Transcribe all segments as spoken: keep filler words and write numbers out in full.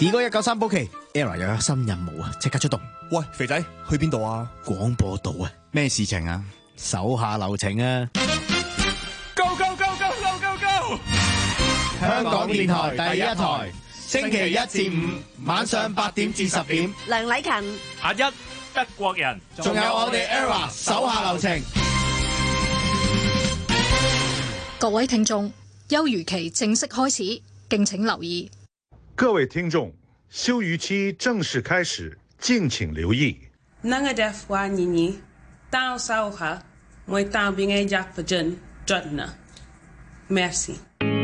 D 哥一九三保期 ，Era 又有新任務啊，即刻出動。 喂，肥仔去邊度啊？ 廣播道啊， 咩事情啊？ 手下留情啊！ Go go go go go go go！ 香港電台第一台，星期一至五晚上八點至十點， 梁禮勤、 阿一德國人， 仲有我哋 Era 手下留情。 各位聽眾，休漁期正式開始，敬請留意。 各位聽眾，休漁期正式開始，敬請留意。 那個的話，你你到手下，我當兵嘅家父親轉呢 ，merci。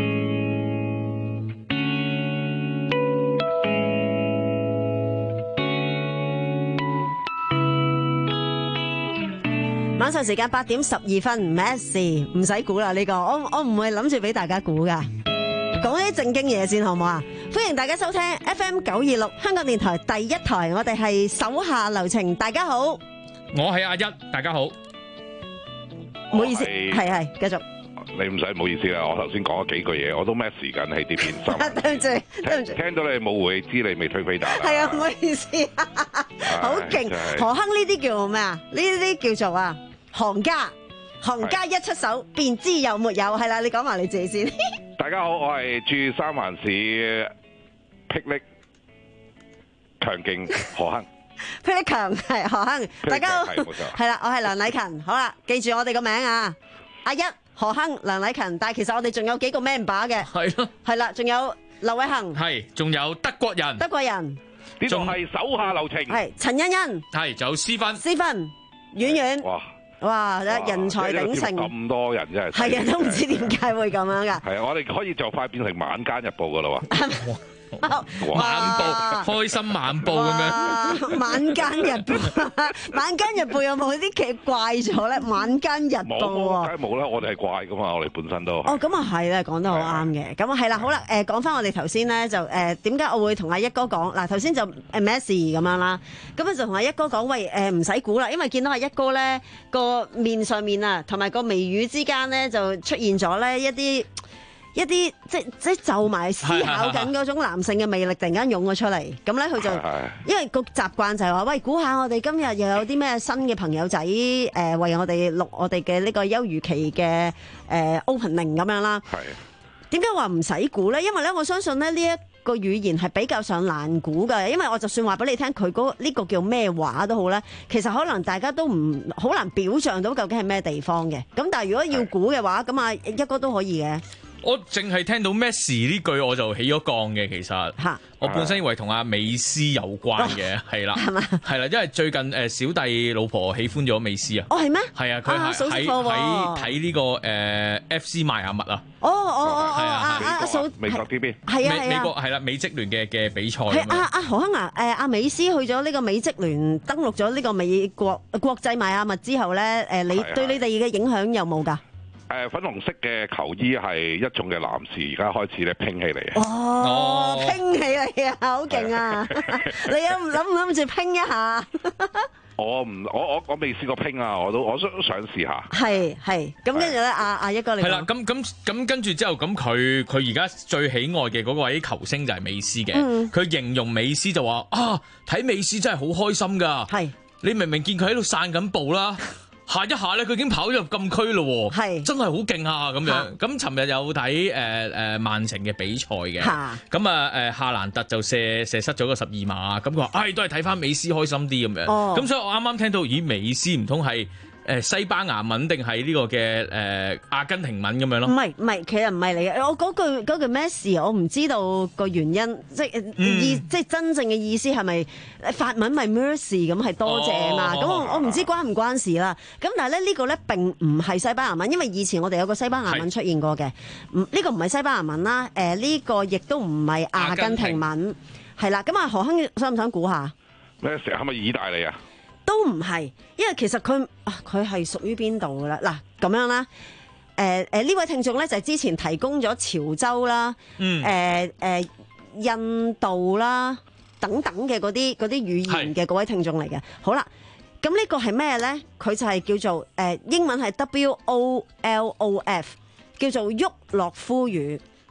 晚上時間八點十二分，咩事？唔使估啦，呢個我我唔會諗住俾大家估噶。講啲正經嘢先好唔好啊？歡迎大家收聽 F M 九二六香港電台第一台，我哋係手下留情。大家好， 我係阿一，大家好。 唔好意思，係係繼續。 你唔使唔好意思啦，我頭先講咗幾句嘢，我都 miss 緊喺啲片心。 對唔住，對唔住。 聽到你冇回，知你未推飛打啦。 係啊，唔好意思，好勁。何亨呢啲叫咩啊？呢啲叫做啊行家，行家一出手便知有沒有。係啦，你講埋你自己先。 大家好，我係駐三藩市霹靂強勁何亨。 霹靂強係何亨，大家好， 係冇錯。 係啦，我係梁禮勤。好啦，記住我哋個名啊，阿一。何亨、梁禮勤，但係其實我哋仲有幾個 member 嘅， 係咯， 係啦，仲有劉偉恒， 係，仲有德國人， 德國人， 呢度係手下留情， 係陳欣欣， 係，仲有思芬， 思芬，遠遠， 哇， 哇，人才鼎盛， 咁多人真係， 係啊，都唔知點解會咁樣噶， 係啊，我哋可以就快變成晚間日報噶啦喎。 晚報，開心晚報咁樣。 晚間日報，晚間日報有冇啲劇怪咗咧？晚間日報冇，梗係冇啦，我哋係怪噶嘛，我哋本身都。 哦，咁啊係咧，講得好啱嘅。咁啊係啦，好啦，誒講翻我哋頭先咧，就誒點解我會同阿一哥講嗱？頭先就誒咩事咁樣啦，咁啊就同阿一哥講，喂誒唔使估啦，因為見到阿一哥咧個面上面啊，同埋個眉宇之間咧就出現咗咧一啲。一啲即即就埋思考緊嗰種男性嘅魅力，突然間湧咗出嚟，咁咧佢就因為個習慣就係話，喂，估下我哋今日又有啲咩新嘅朋友仔誒、呃，為我哋錄我哋嘅呢個休漁期嘅誒、呃、opening 咁樣啦。係點解話唔使估咧？因為咧，我相信咧呢一個語言係比較上難估嘅，因為我就算話俾你聽，佢嗰呢個叫咩話都好咧，其實可能大家都唔好難表象到究竟係咩地方嘅。咁但係如果要估嘅話，咁啊一哥都可以嘅。 我淨係聽到咩事呢句我就起咗槓嘅，其實我本身以為同阿美斯有關嘅，係啦，係啦，因為最近誒小弟老婆喜歡咗美斯啊。哦，係咩？係啊，佢係喺喺睇呢個誒 F C 邁阿密啊。哦哦哦，係啊，阿嫂美國 T V 係啊，美美國係啦，美職聯嘅嘅比賽。 係阿阿何亨啊，誒阿美斯去咗呢個美職聯登陸咗呢個美國國際邁阿密之後咧，誒你對你哋嘅影響有冇㗎？ 誒粉紅色嘅球衣係一眾嘅男士，而家開始咧拼起嚟啊！ 哦，拼起嚟啊，好勁啊！你有唔諗唔諗住拼一下？ 我唔，我我我未試過拼啊！我都我都想試下。係係，咁跟住咧，阿阿一哥你係啦，咁咁咁跟住之後，咁佢佢而家最喜愛嘅嗰位球星就係美斯嘅。佢、嗯、形容美斯就話啊，睇美斯真係好開心㗎。係，你明明見佢喺度散緊步啦。下一下咧，佢已經跑咗入禁區咯喎，係真係好勁啊！咁樣咁，尋日有睇誒誒曼城嘅比賽嘅，咁啊誒夏蘭特就射射失咗個十二碼，咁佢話：唉，都係睇翻美斯開心啲咁樣。咁、哦、所以我啱啱聽到，咦，美斯唔通係誒西班牙文定係呢個嘅誒、呃、阿根廷文咁樣咯？唔係唔係，其實唔係嚟嘅。我嗰句嗰句咩事，我唔知道個原因，即係意、嗯、即係真正嘅意思係咪法文咪 mercy 咁係多謝嘛？咁、哦、我我唔知關唔關事啦。咁但係咧呢個咧並唔係西班牙文，因為以前我哋有個西班牙文出現過嘅，唔呢、呢個唔係西班牙文啦。誒、呃、呢、呢個亦都唔係阿根廷文，係啦。咁啊何亨想唔想估下？ 咩事？係咪意大利啊？ 都唔係，因為其實佢佢係屬於邊度噶啦？嗱咁樣啦，誒誒呢位聽眾咧就係之前提供咗潮州啦，誒、嗯、誒、呃呃、印度啦等等嘅嗰啲嗰啲語言嘅嗰位聽眾嚟嘅。好啦，咁呢個係咩咧？佢就係叫做誒、呃、英文係 W O L O F， 叫做沃洛夫語。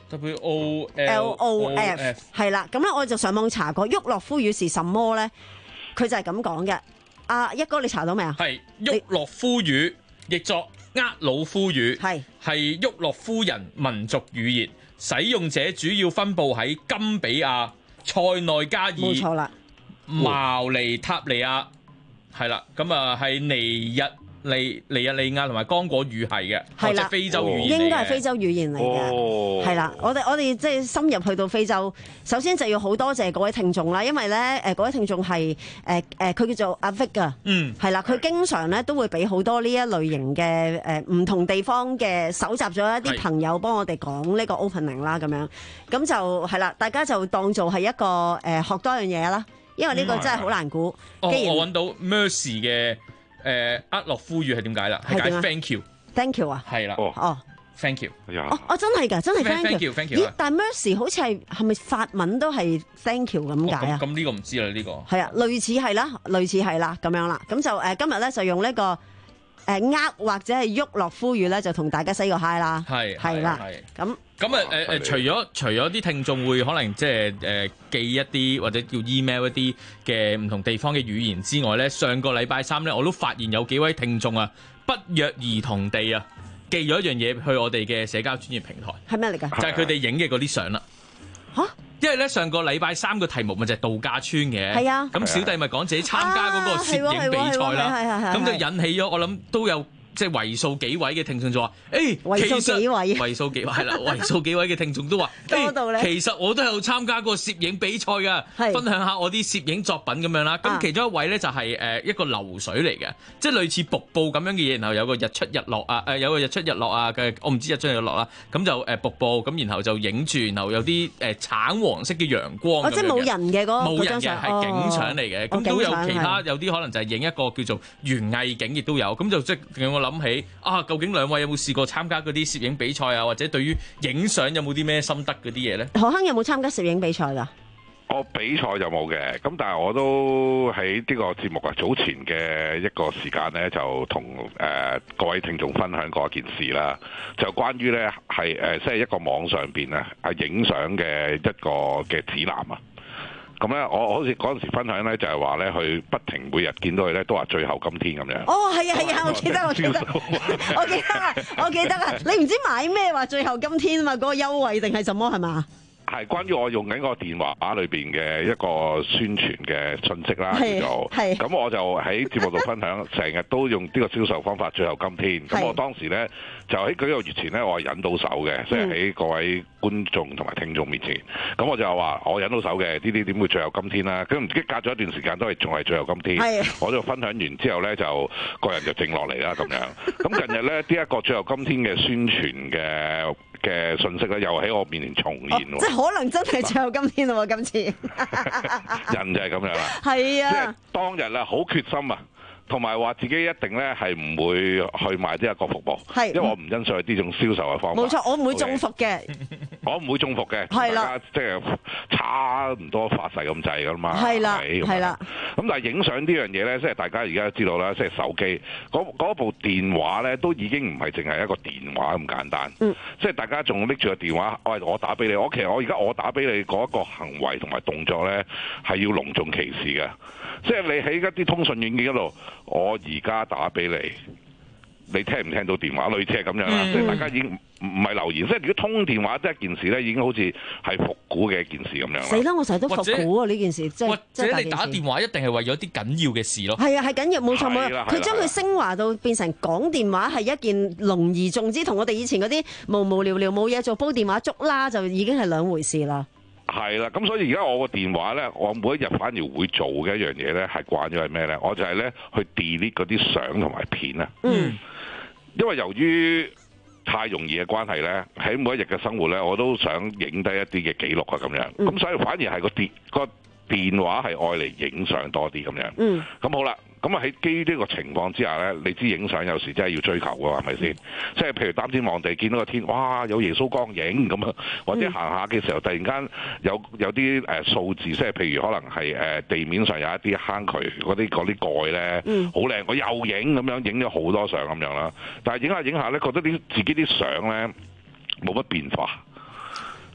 W O L O F 係啦，咁咧我就上網查過，沃洛夫語是什麼咧？佢就係咁講嘅。阿一哥，你查到未啊？ 係沃洛夫語，譯作厄魯夫語， 係係沃洛夫人民族語言，使用者主要分佈喺金比亞、塞內加爾、 冇錯啦、 茅尼塔尼亞，係啦，咁啊係尼日利尼日利亞同埋剛果語系嘅，或者非洲語言嚟嘅， 應該係非洲語言嚟嘅，係啦、哦。我哋我哋即係深入去到非洲，首先就要好多謝各位聽眾啦，因為咧誒各位聽眾係誒誒佢叫做阿 Vic 啊，嗯，係啦，佢經常咧都會俾好多呢一類型嘅誒唔同地方嘅搜集咗一啲朋友幫我哋講呢個 opening 啦，咁樣咁就係啦，大家就當做係一個誒、呃、學多樣嘢啦，因為呢個真係好難估。 哦， 既然我揾到 Mercy 嘅。誒厄洛夫語係點解啦？係解 thank you，thank you 啊， 係啦， 哦 ，thank you， 哦，哦真係㗎，真係 thank you，thank you， 咦？但 Mercy 好似係係咪法文都係 thank you 咁解啊？ 咁呢個唔知啦，呢個係啊，類似係啦，類似係啦，咁樣啦，咁就誒今日咧就用呢個誒厄或者係沃洛夫語咧，就同大家 say 個 hi 啦，係係啦，咁。咁啊誒誒，除咗除咗啲聽眾會可能即係誒寄一啲或者叫 email 一啲嘅唔同地方嘅語言之外咧，上個禮拜三咧我都發現有幾位聽眾啊不約而同地啊寄咗一樣嘢去我哋嘅社交專業平台。係咩嚟㗎？就係佢哋影嘅嗰啲相啦。嚇！因為咧上個禮拜三個題目咪就係度假村嘅。係啊。咁小弟咪講自己參加嗰個攝影比賽啦。咁就引起咗我諗都有。即係為數幾位嘅聽眾就話，誒、欸，為數幾位，為數幾位係啦，為數幾位嘅聽眾都話，誒、欸，其實我都有參加過攝影比賽㗎，分享下我啲攝影作品咁樣啦。咁、啊、其中一位咧就係誒一個流水嚟嘅，即係類似瀑布咁樣嘅嘢，然後有個日出日落啊，誒有個日出日落啊嘅，我唔知日出日落啦。咁就誒瀑布咁，然後就影住，然後有啲誒橙黃色嘅陽光。哦，即係冇人嘅嗰冇人嘅係景相嚟嘅，咁、哦、都有其他有啲可能就係影一個叫做園藝景，亦都有。咁就即係令我諗起啊，究竟兩位有冇試過參加嗰啲攝影比賽啊？或者對於影相有冇啲咩心得嗰啲嘢咧？何鏗有冇參加攝影比賽㗎？ 我比賽就冇嘅，咁但係我都喺呢個節目啊早前嘅一個時間咧，就同誒、呃、各位聽眾分享過一件事啦，就關於咧係誒即係一個網上邊啊啊影相嘅一個嘅指南啊。咁咧，我好似嗰陣時分享咧，就係話咧，佢不停每日見到佢咧，都話最後今天咁樣。哦，係啊，係啊，我記得，我記得，我記得啊，我記得啊，你唔知買咩話最後今天啊嘛？嗰個優惠定係什麼係嘛？係關於我用緊個電話裏邊嘅一個宣傳嘅信息啦，叫做係。咁我就喺節目度分享，成日都用呢個銷售方法。最後今天，咁我當時咧就喺幾個月前咧，我係引到手嘅，即係喺各位觀眾同埋聽眾面前。咁我就話我引到手嘅，呢啲點會最後今天啦？咁唔知隔咗一段時間都係仲係最後今天。我就分享完之後咧，就個人就靜落嚟啦，咁樣。咁近日咧，呢一個最後今天嘅宣傳嘅嘅信息咧，又喺我面前重現喎。即係可能真係最後今天咯喎，今次人就係咁樣啦。係啊，即係當日啊，好決心啊，同埋話自己一定咧係唔會去賣呢一個服務，係因為我唔欣賞呢種銷售嘅方法。冇錯，我唔會中伏嘅，我唔會中伏嘅。係啦，即係差唔多發誓咁滯噶嘛。係啦，係啦。咁但係影相呢樣嘢咧，即係大家而家知道啦，即係手機嗰嗰部電話咧，都已經唔係淨係一個電話咁簡單。嗯，即係大家仲拎住個電話，喂，我打俾你，我其實我而家我打俾你嗰一個行為同埋動作咧，係要隆重其事嘅。即係你喺一啲通訊軟件嗰度，我而家打俾你，你聽唔聽到電話？類似係咁樣啦，嗯、即係大家已經唔唔係留言，即係如果通電話即係一件事咧，已經好似係復古嘅一件事咁樣。死啦！我成日都復古啊呢件事，即係或者你打電話一定係為咗啲緊要嘅事咯。係啊，係緊要，冇錯冇錯。佢將佢升華到變成講電話係一件隆而重之，同我哋以前嗰啲無無聊聊冇嘢做煲電話粥啦，就已經係兩回事啦。係啦，咁所以而家我個電話咧，我每一日反而會做嘅一樣嘢咧，係慣咗係咩咧？我就係咧去 delete 嗰啲相同埋片啊。嗯。因為由於太容易嘅關係咧，喺每一日嘅生活咧，我都想影低一啲嘅記錄啊，咁樣。咁、嗯、所以反而係個電個電話係愛嚟影相多啲咁樣。嗯。咁好啦。咁啊喺基於呢個情況之下咧，你知影相有時真係要追求㗎，係咪先？即係譬如擔天望地見到個天，哇有耶穌光影咁啊，或者行下嘅時候突然間有有啲誒數字，即係譬如可能係誒地面上有一啲坑渠嗰啲嗰啲蓋咧，好靚，我又影咁樣影咗好多相咁樣啦。但係影下影下咧，覺得啲自己啲相咧冇乜變化。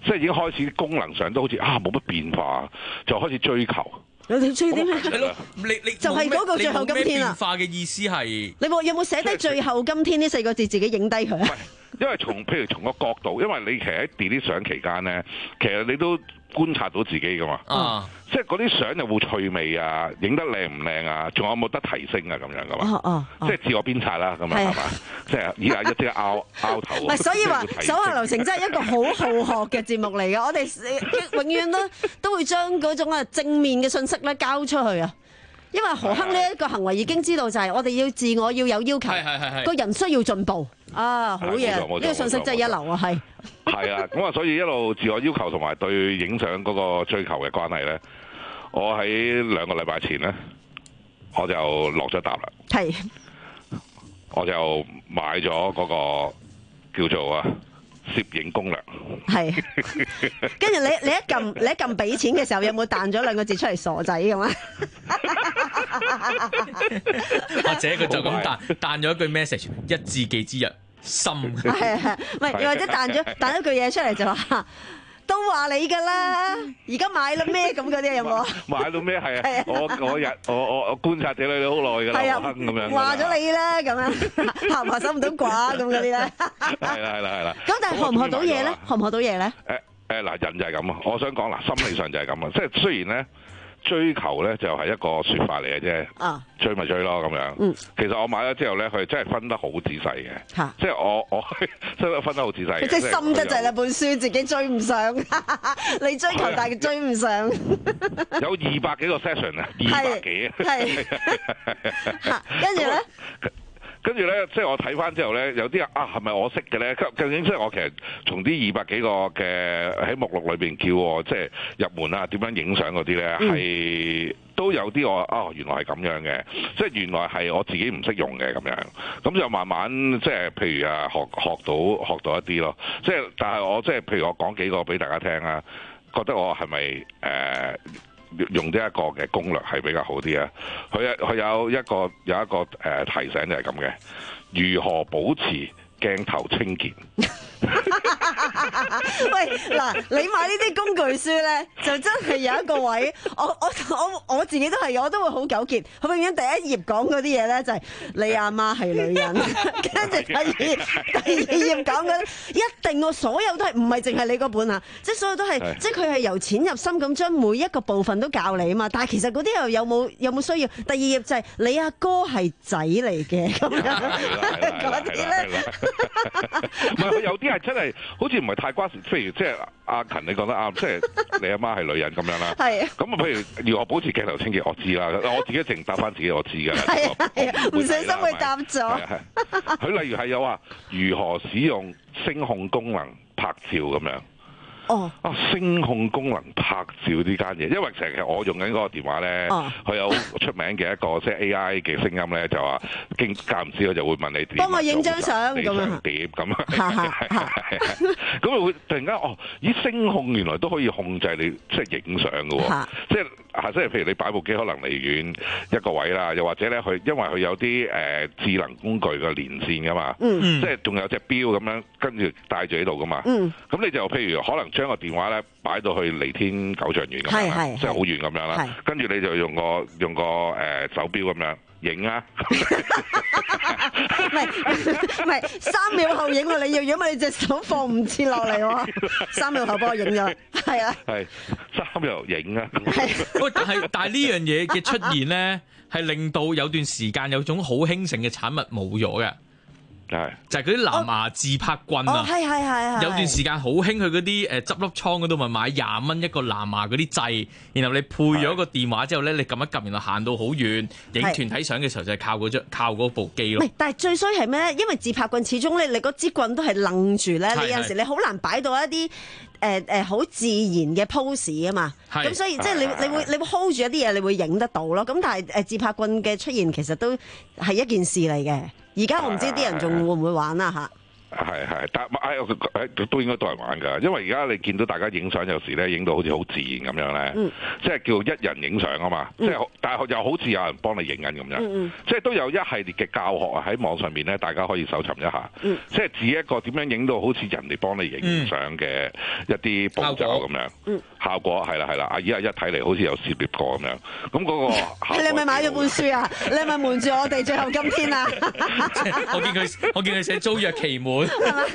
即係已經開始功能上都好似啊冇乜變化，就開始追求。 你哋追啲咩？ 係咯，你你就係嗰個最後今天啊！ 變化嘅意思係你有冇寫低最後今天呢四個字自己影低佢啊？ 因為從譬如從個角度，因為你其實喺 delete 相期間咧，其實你都觀察到自己噶嘛。啊！即係嗰啲相有冇趣味啊？影得靚唔靚啊？仲有冇得提升啊？咁樣噶嘛。哦哦。即係自我鞭策啦，咁啊係嘛？即係以下一啲拗拗頭。唔係，所以話手下留情真係一個好好學嘅節目嚟嘅。我哋永遠都都會將嗰種啊正面嘅信息咧交出去啊。因為何鏗呢一個行為已經知道就係我哋要自我要有要求，個人需要進步啊！好嘢，呢個信息真係一流啊，係。 係啊，咁啊，所以一路自我要求同埋對影相嗰個追求嘅關係咧，我喺兩個禮拜前咧，我就落咗答啦。係。我就買咗嗰個叫做啊攝影攻略。係。 跟住你你一撳你一撳俾錢嘅時候，有冇彈咗兩個字出嚟傻仔咁啊？ 或者佢就咁彈彈咗一句 message， 一字記之曰心。 係係，唔係或者彈咗彈咗句嘢出嚟就話。都話你噶啦，而家買啦咩咁嗰啲有冇？ 買到咩係啊？我我日我我我觀察咗你好耐噶啦，我咁樣。 話咗你啦，咁樣下唔下手唔到寡咁嗰啲咧。 係啦係啦係啦。 咁但係學唔學到嘢咧？學唔學到嘢咧？ 誒誒嗱，人就係咁啊！我想講嗱，心理上就係咁啊！即係雖然咧。追求咧就係一個説法嚟嘅啫，啊、追咪追咯咁樣。嗯、其實我買咗之後咧，佢真係分得好仔細嘅，啊、即係我我真係分得好仔細嘅。 即係深得滯啦，本書自己追唔上，你追求但係追唔上。 有二百幾個 session 啊，二百幾啊。係。 跟住咧。 跟住咧，即係我睇翻之後咧，有啲人啊，係咪我識嘅咧？究竟即係我其實從啲二百幾個嘅喺目錄裏邊叫我即係入門啊，點樣影相嗰啲咧，係、嗯、都有啲我哦，原來係咁樣嘅，即係原來係我自己唔識用嘅咁樣。咁就慢慢即係譬如啊，學學到學到一啲咯。即係但係我即係譬如我講幾個俾大家聽啊，覺得我係咪誒？呃用呢一個嘅攻略係比較好啲啊！佢佢有一個有一個誒、呃、提醒就係咁嘅，如何保持鏡頭清潔？ 喂，嗱，你買呢啲工具書咧，就真係有一個位，我我我我自己都係，我都會好糾結。佢永遠第一頁講嗰啲嘢咧，就係你阿媽係女人，跟住第二第二頁講嗰啲，一定我所有都係唔係淨係你嗰本啊，即係所有都係，即係佢係由淺入深咁將每一個部分都教你啊嘛。但係其實嗰啲又有冇有冇需要？第二頁就係你阿哥係仔嚟嘅咁樣嗰啲咧。 唔係，佢有啲係真係好似唔係太關事，譬如即係阿勤你講得啱，即係你阿媽係女人咁樣啦。係。咁啊，譬如如何保持鏡頭清潔，我知啦。我自己淨答翻自己，我知㗎啦。係啊係啊，唔小心會答咗。佢例如係有話如何使用聲控功能拍照咁樣。哦，啊，聲控功能拍照呢間嘢，因為成日我用緊嗰個電話咧，佢有出名嘅一個即係 A I 嘅聲音咧，就話經間唔時佢就會問你點， 幫我影張相咁樣點咁啊，咁啊會突然間哦，咦聲控原來都可以控制你即係影相嘅喎，即係啊即係譬如你擺部機可能離遠一個位啦，又或者咧佢因為佢有啲誒智能工具嘅連線噶嘛，即係仲有隻錶咁樣跟住帶住喺度噶嘛，咁你就譬如可能將個電話咧擺到去離天九丈遠咁樣，即係好遠咁樣啦。跟住你就用個用個誒、呃、手錶咁樣影啊， 唔係唔係三秒後影喎，你要如果你隻手放唔切落嚟喎，三秒後幫我影咗，係啊，係三秒影啊。 喂，但係但係呢樣嘢嘅出現咧，係令到有段時間有種好興盛嘅產物冇咗嘅。就係嗰啲藍牙自拍棍啊！ 係係係有段時間好興去嗰啲誒執笠倉嗰度，咪買廿蚊一個藍牙嗰啲掣，然後你配咗個電話之後咧，你撳一撳，然後行到好遠，影團體相嘅時候就係靠嗰張靠嗰部機咯。但係最衰係咩咧？因為自拍棍始終咧，你嗰支棍都係楞住咧，你有陣時你好難擺到一啲誒誒好自然嘅 pose 啊嘛。咁所以即係你你會你會 hold 住一啲嘢，你會影得到咯。咁但係誒自拍棍嘅出現其實都係一件事嚟嘅。而家我唔知啲人仲會唔會玩啦嚇。 係係，但係都應該多人玩㗎，因為而家你見到大家影相有時咧，影到好似好自然咁樣咧，嗯、即係叫一人影相啊嘛，嗯、即係但係又好似有人幫你影緊咁樣，嗯、即係都有一系列嘅教學啊喺網上面咧，大家可以搜尋一下，嗯、即係指一個點樣影到好似人哋幫你影相嘅一啲步驟咁樣，嗯、效果係啦係啦，阿姨啊一睇嚟好似有涉獵過咁樣，咁嗰個你係咪買咗本書啊？你係咪瞞住我哋最後今天啊？ 我見佢我見佢寫租約期滿。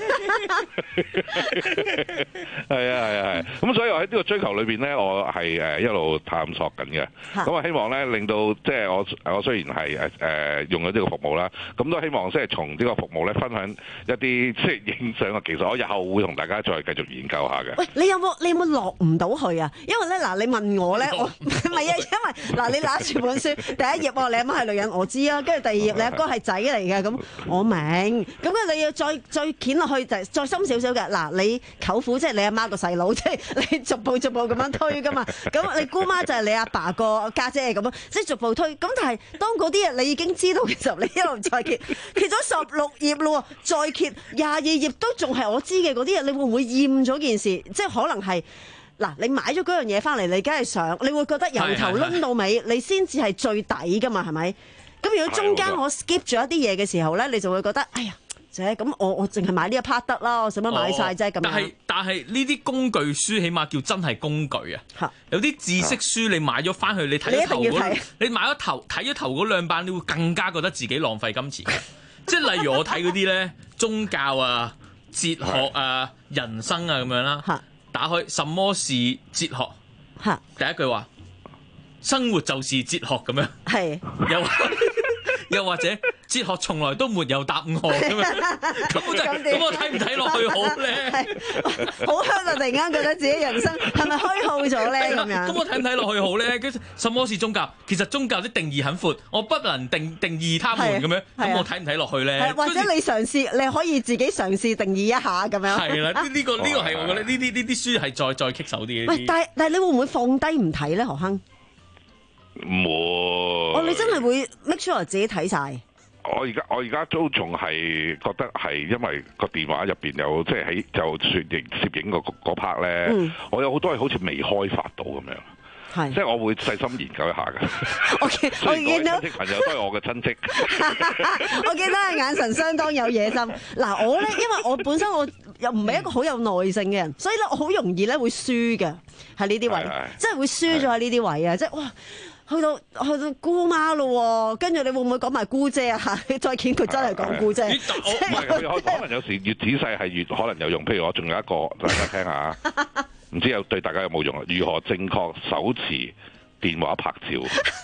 係啊係啊係，咁所以我喺呢個追求裏邊咧，我係誒一路探索緊嘅。咁我希望咧令到即係我我雖然係誒誒用咗呢個服務啦，咁都希望即係從呢個服務咧分享一啲即係影相嘅技術，我日後會同大家再繼續研究下嘅。 喂，你有冇你有冇落唔到去啊？因為咧嗱，你問我咧，我唔係啊，因為嗱你拿住本書第一頁喎，你阿媽係女人，我知啊，跟住第二頁你阿哥係仔嚟嘅，咁我明。咁啊，你要再再掀落去就再深少少嘅。嗱，你舅父即係你阿媽個細佬，即係你逐步逐步咁樣推噶嘛。咁你姑媽就係你阿爸個家姐咁樣，即係逐步推。咁但係當嗰啲嘢你已經知道嘅時候，你一路再揭，揭咗十六頁咯，再揭廿二頁都仲係我知嘅嗰啲嘢，你會唔會厭咗件事？即係可能係嗱，你買咗嗰樣嘢翻嚟，你梗係想，你會覺得由頭攆到尾，你先至係最抵噶嘛？係咪？咁如果中間我 skip 咗一啲嘢嘅時候咧，你就會覺得，哎呀，姐咁我我淨係買呢一 part 得啦，我使乜買晒啫咁樣。但係但係呢啲工具書起碼叫真係工具啊！有啲知識書你買咗翻去，你睇咗頭嗰，你買咗頭睇咗頭嗰兩版，你會更加覺得自己浪費金錢。即係例如我睇嗰啲咧，宗教啊、哲學啊、人生啊咁樣啦，打開什麼是哲學？第一句話。生活就是哲學咁樣，係又又或者哲學從來都沒有答案咁樣，咁我咁我睇唔睇落去好咧？ 好香啊！突然間覺得自己人生係咪虛耗咗咧？咁樣， 咁我睇唔睇落去好咧？跟住什麼是宗教？其實宗教啲定義很闊，我不能定定義他們咁樣，咁我睇唔睇落去咧？ 或者你嘗試，你可以自己嘗試定義一下咁樣。 係啦，呢呢個呢個係我覺得呢啲呢啲書係再再棘手啲嘅。 喂，但係但係你會唔會放低唔睇咧？何亨？ 唔會。 哦，你真係會 make sure 自己睇晒。 我而家我而家都仲係覺得係因為個電話入邊有即係喺就攝影攝影嗰嗰 part 咧，嗯、我有好多嘢好似未開發到咁樣。係，即係我會細心研究一下嘅。我見我見到親戚朋友都係我嘅親戚。 我見到你眼神相當有野心。嗱，我咧因為我本身我又唔係一個好有耐性嘅人，所以咧我好容易咧會輸嘅喺呢啲位，即係會輸咗喺呢啲位啊！即係哇。去到去到姑媽咯，跟住你會唔會講埋姑姐啊？你再見佢真係講姑姐。 可能有時越仔細係越可能有用。譬如我仲有一個，大家聽下，唔知有對大家有冇用啊？如何正確手持電話拍照？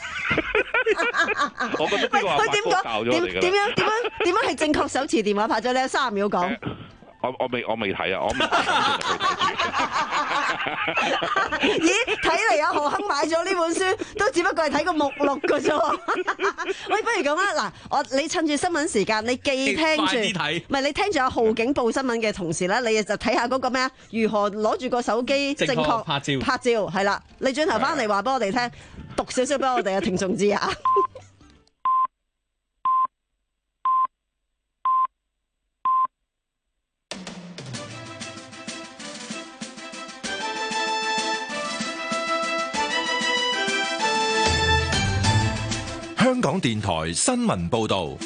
我覺得呢個阿伯都教咗我哋㗎啦。 點點樣點樣點樣係正確手持電話拍照？你有三十秒講。 我我未我未睇啊！我未睇咦？睇嚟阿何亨買咗呢本書，都只不過係睇個目錄㗎啫。喂，不如咁啦，嗱，我你趁住新聞時間，你既聽住，唔係你聽住阿浩景報新聞嘅同時咧，你就睇下嗰個咩啊？如何攞住個手機正確拍照？拍照係啦，你轉頭翻嚟話俾我哋聽，讀少少俾我哋嘅聽眾知啊！ 香港電台新聞報道，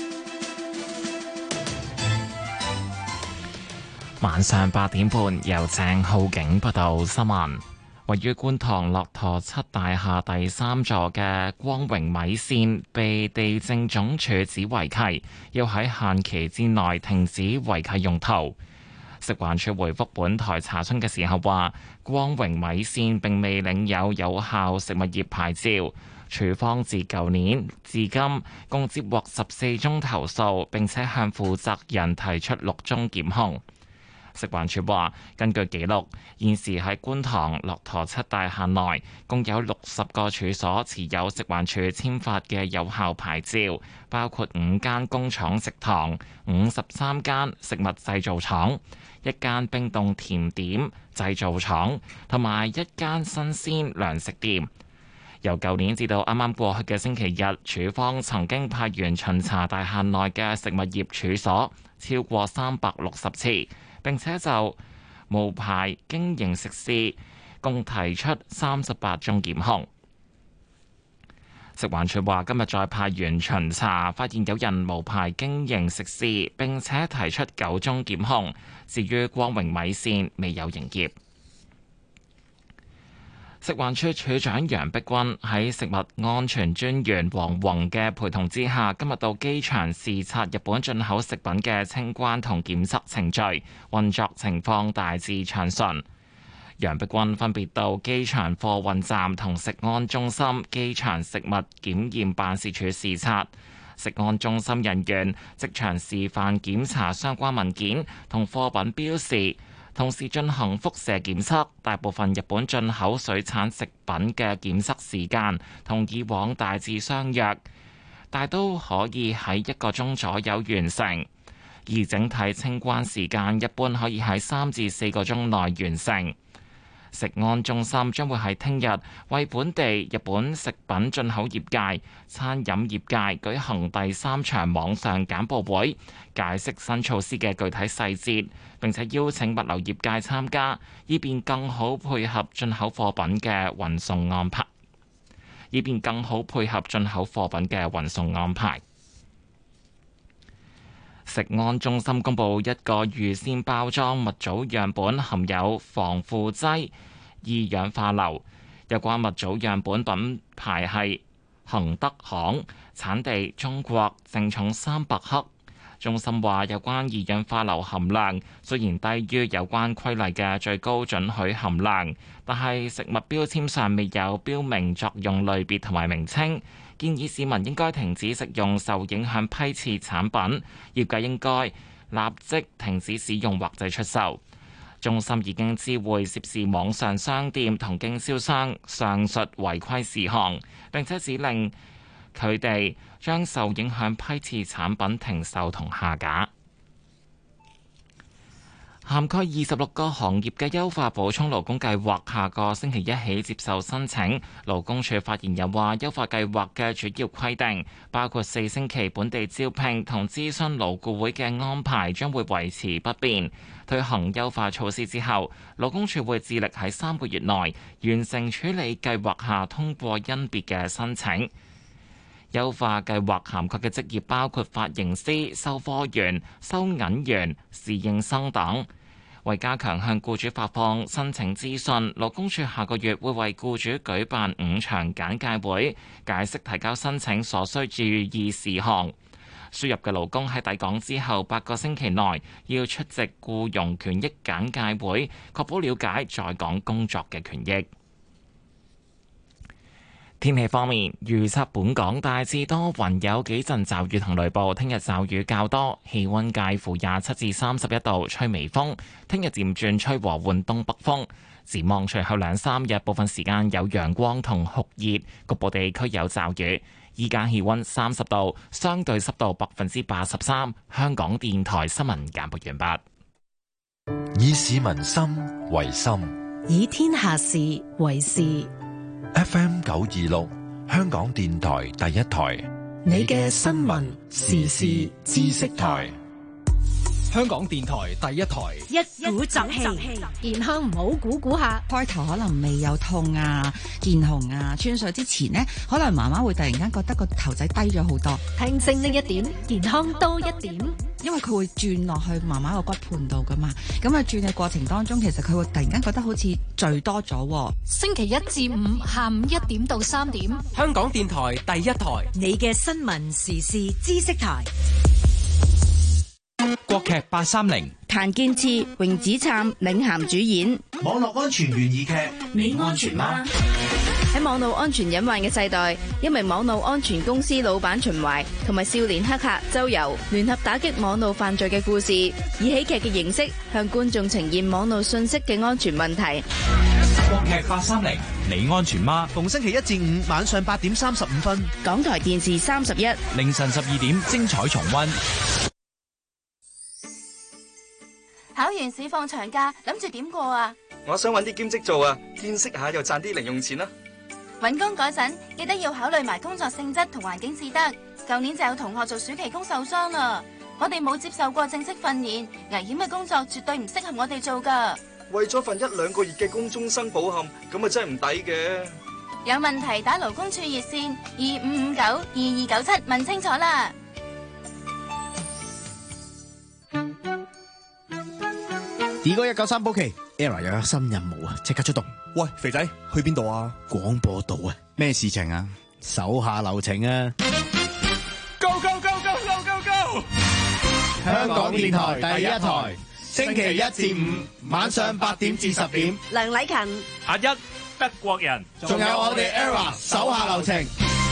晚上八點半由鄭浩景報道新聞。位於觀塘駱駝七大廈第三座嘅光榮米線被地政總署指違契，要喺限期之內停止違契用途。食環署回覆本台查詢嘅時候話，光榮米線並未領有有效食物業牌照。署方自舊年至今共接獲十四宗投訴，並且向負責人提出六宗檢控。食環署話，根據記錄，現時喺觀塘駱駝七大廈內共有六十個處所持有食環署簽發嘅有效牌照，包括五間工廠食堂、五十三間食物製造廠、一間冰凍甜點製造廠同埋一間新鮮糧食店。由舊年至到啱啱過去嘅星期日，署方曾經派員巡查大廈內嘅食物業處所， 超過三百六十次，並且就無牌經營食肆共提出三十八宗檢控。食環署話今日再派員巡查，發現有人無牌經營食肆，並且提出九宗檢控。至於光榮米線未有營業。食環署署長楊碧君喺食物安全專員黃宏嘅陪同之下，今日到機場視察日本進口食品嘅清關同檢測程序，運作情況大致暢順。楊碧君分別到機場貨運站同食安中心、機場食物檢驗辦事處視察。食安中心人員即場示範檢查相關文件同貨品標示，同時進行輻射檢測。大部分日本進口水產食品嘅檢測時間同以往大致相若，但都可以喺一個鐘左右完成。而整體清關時間一般可以喺三至四個鐘內完成。食安中心將會喺聽日為本地日本食品進口業界、餐飲業界舉行第三場網上簡報會，解釋新措施嘅具體細節，並且邀請物流業界參加，以便更好配合進口貨品嘅運送安排。以便更好配合進口貨品嘅運送安排。食安中心公布一個預先包裝物組樣本含有防腐劑二氧化硫，有關物組樣本品牌係恒德行，產地中國，淨重三百克。中心話有關二氧化硫含量雖然低於有關規例嘅最高准許含量，但係食物標籤上未有標明作用類別同埋名稱。建議市民應該停止食用受影響批次產品，業界應該立即停止使用或者出售。中心已經知會涉事網上商店同經銷商上述違規事項，並且指令佢哋將受影響批次產品停售同下架。涵蓋二十六個行業嘅優化補充勞工計劃下個星期一起接受申請。勞工處發言人話，優化計劃嘅主要規定包括四星期本地招聘同諮詢勞顧會嘅安排將會維持不變。推行優化措施之後，勞工處會致力喺三個月內完成處理計劃下通過甄別嘅申請。優化計劃涵蓋嘅職業包括髮型師、收貨員、收銀員、侍應生等。為加強向僱主發放申請資訊，勞工處下個月會為僱主舉辦五場簡介會，解釋提交申請所需注意事項。輸入嘅勞工喺抵港之後八個星期內要出席僱傭權益簡介會，確保了解在港工作嘅權益。天氣方面，預測本港大致多雲，有幾陣驟雨同雷暴。聽日驟雨較多，氣溫介乎廿七至三十一度，吹微風。聽日漸轉吹和緩東北風。展望隨後兩三日，部分時間有陽光同酷熱，局部地區有驟雨。依家氣溫三十度，相對濕度百分之八十三。香港電台新聞簡報完畢。 以市民心為心， 以天下事為事。 F M 九二六，香港電台第一台， 你嘅新聞時事知識台， 香港電台第一台， 一鼓作氣， 健康唔好估估下。 開頭可能未有痛啊、見紅啊、穿水之前呢，可能媽媽會突然間覺得個頭仔低咗好多。 聽清呢一點，健康多一點。 因為佢會轉落去媽媽個骨盤度噶嘛，咁啊轉嘅過程當中，其實佢會突然間覺得好似聚多咗。 星期一至五下午一點到三點， 香港電台第一台， 你嘅新聞時事知識台。 國劇八三零， 譚建次、榮子燦領銜主演。 網絡安全懸疑劇， 你安全嗎？ 喺網絡安全隱患嘅世代，一名網絡安全公司老闆秦懷同埋少年黑客周游聯合打擊網絡犯罪嘅故事，以喜劇嘅形式向觀眾呈現網絡信息嘅安全問題。 國劇八三零，你安全嗎？ 逢星期一至五晚上八點三十五分， 港台電視三十一， 凌晨十二點精彩重溫。 考完試放長假，諗住點過啊？ 我想揾啲兼職做啊，見識下又賺啲零用錢啦。 揾工嗰陣記得要考慮埋工作性質同環境至得。舊年就有同學做暑期工受傷啦， 我哋冇接受過正式訓練，危險嘅工作絕對唔適合我哋做㗎。 為咗份一兩個月嘅工終身保險，咁啊真係唔抵嘅。 有問題打勞工處熱線二五五九二二九七問清楚啦。 D 哥一九三保期 ，Era 又有新任務啊！即刻出動。 喂，肥仔，去邊度啊？ 廣播道啊！ 咩事情啊？ 手下留情啊 ！Go go go go go go go！ 香港電台第一台，星期一至五晚上八點至十點。 梁禮勤、 阿一、德國人， 仲有我哋 Era 手下留情。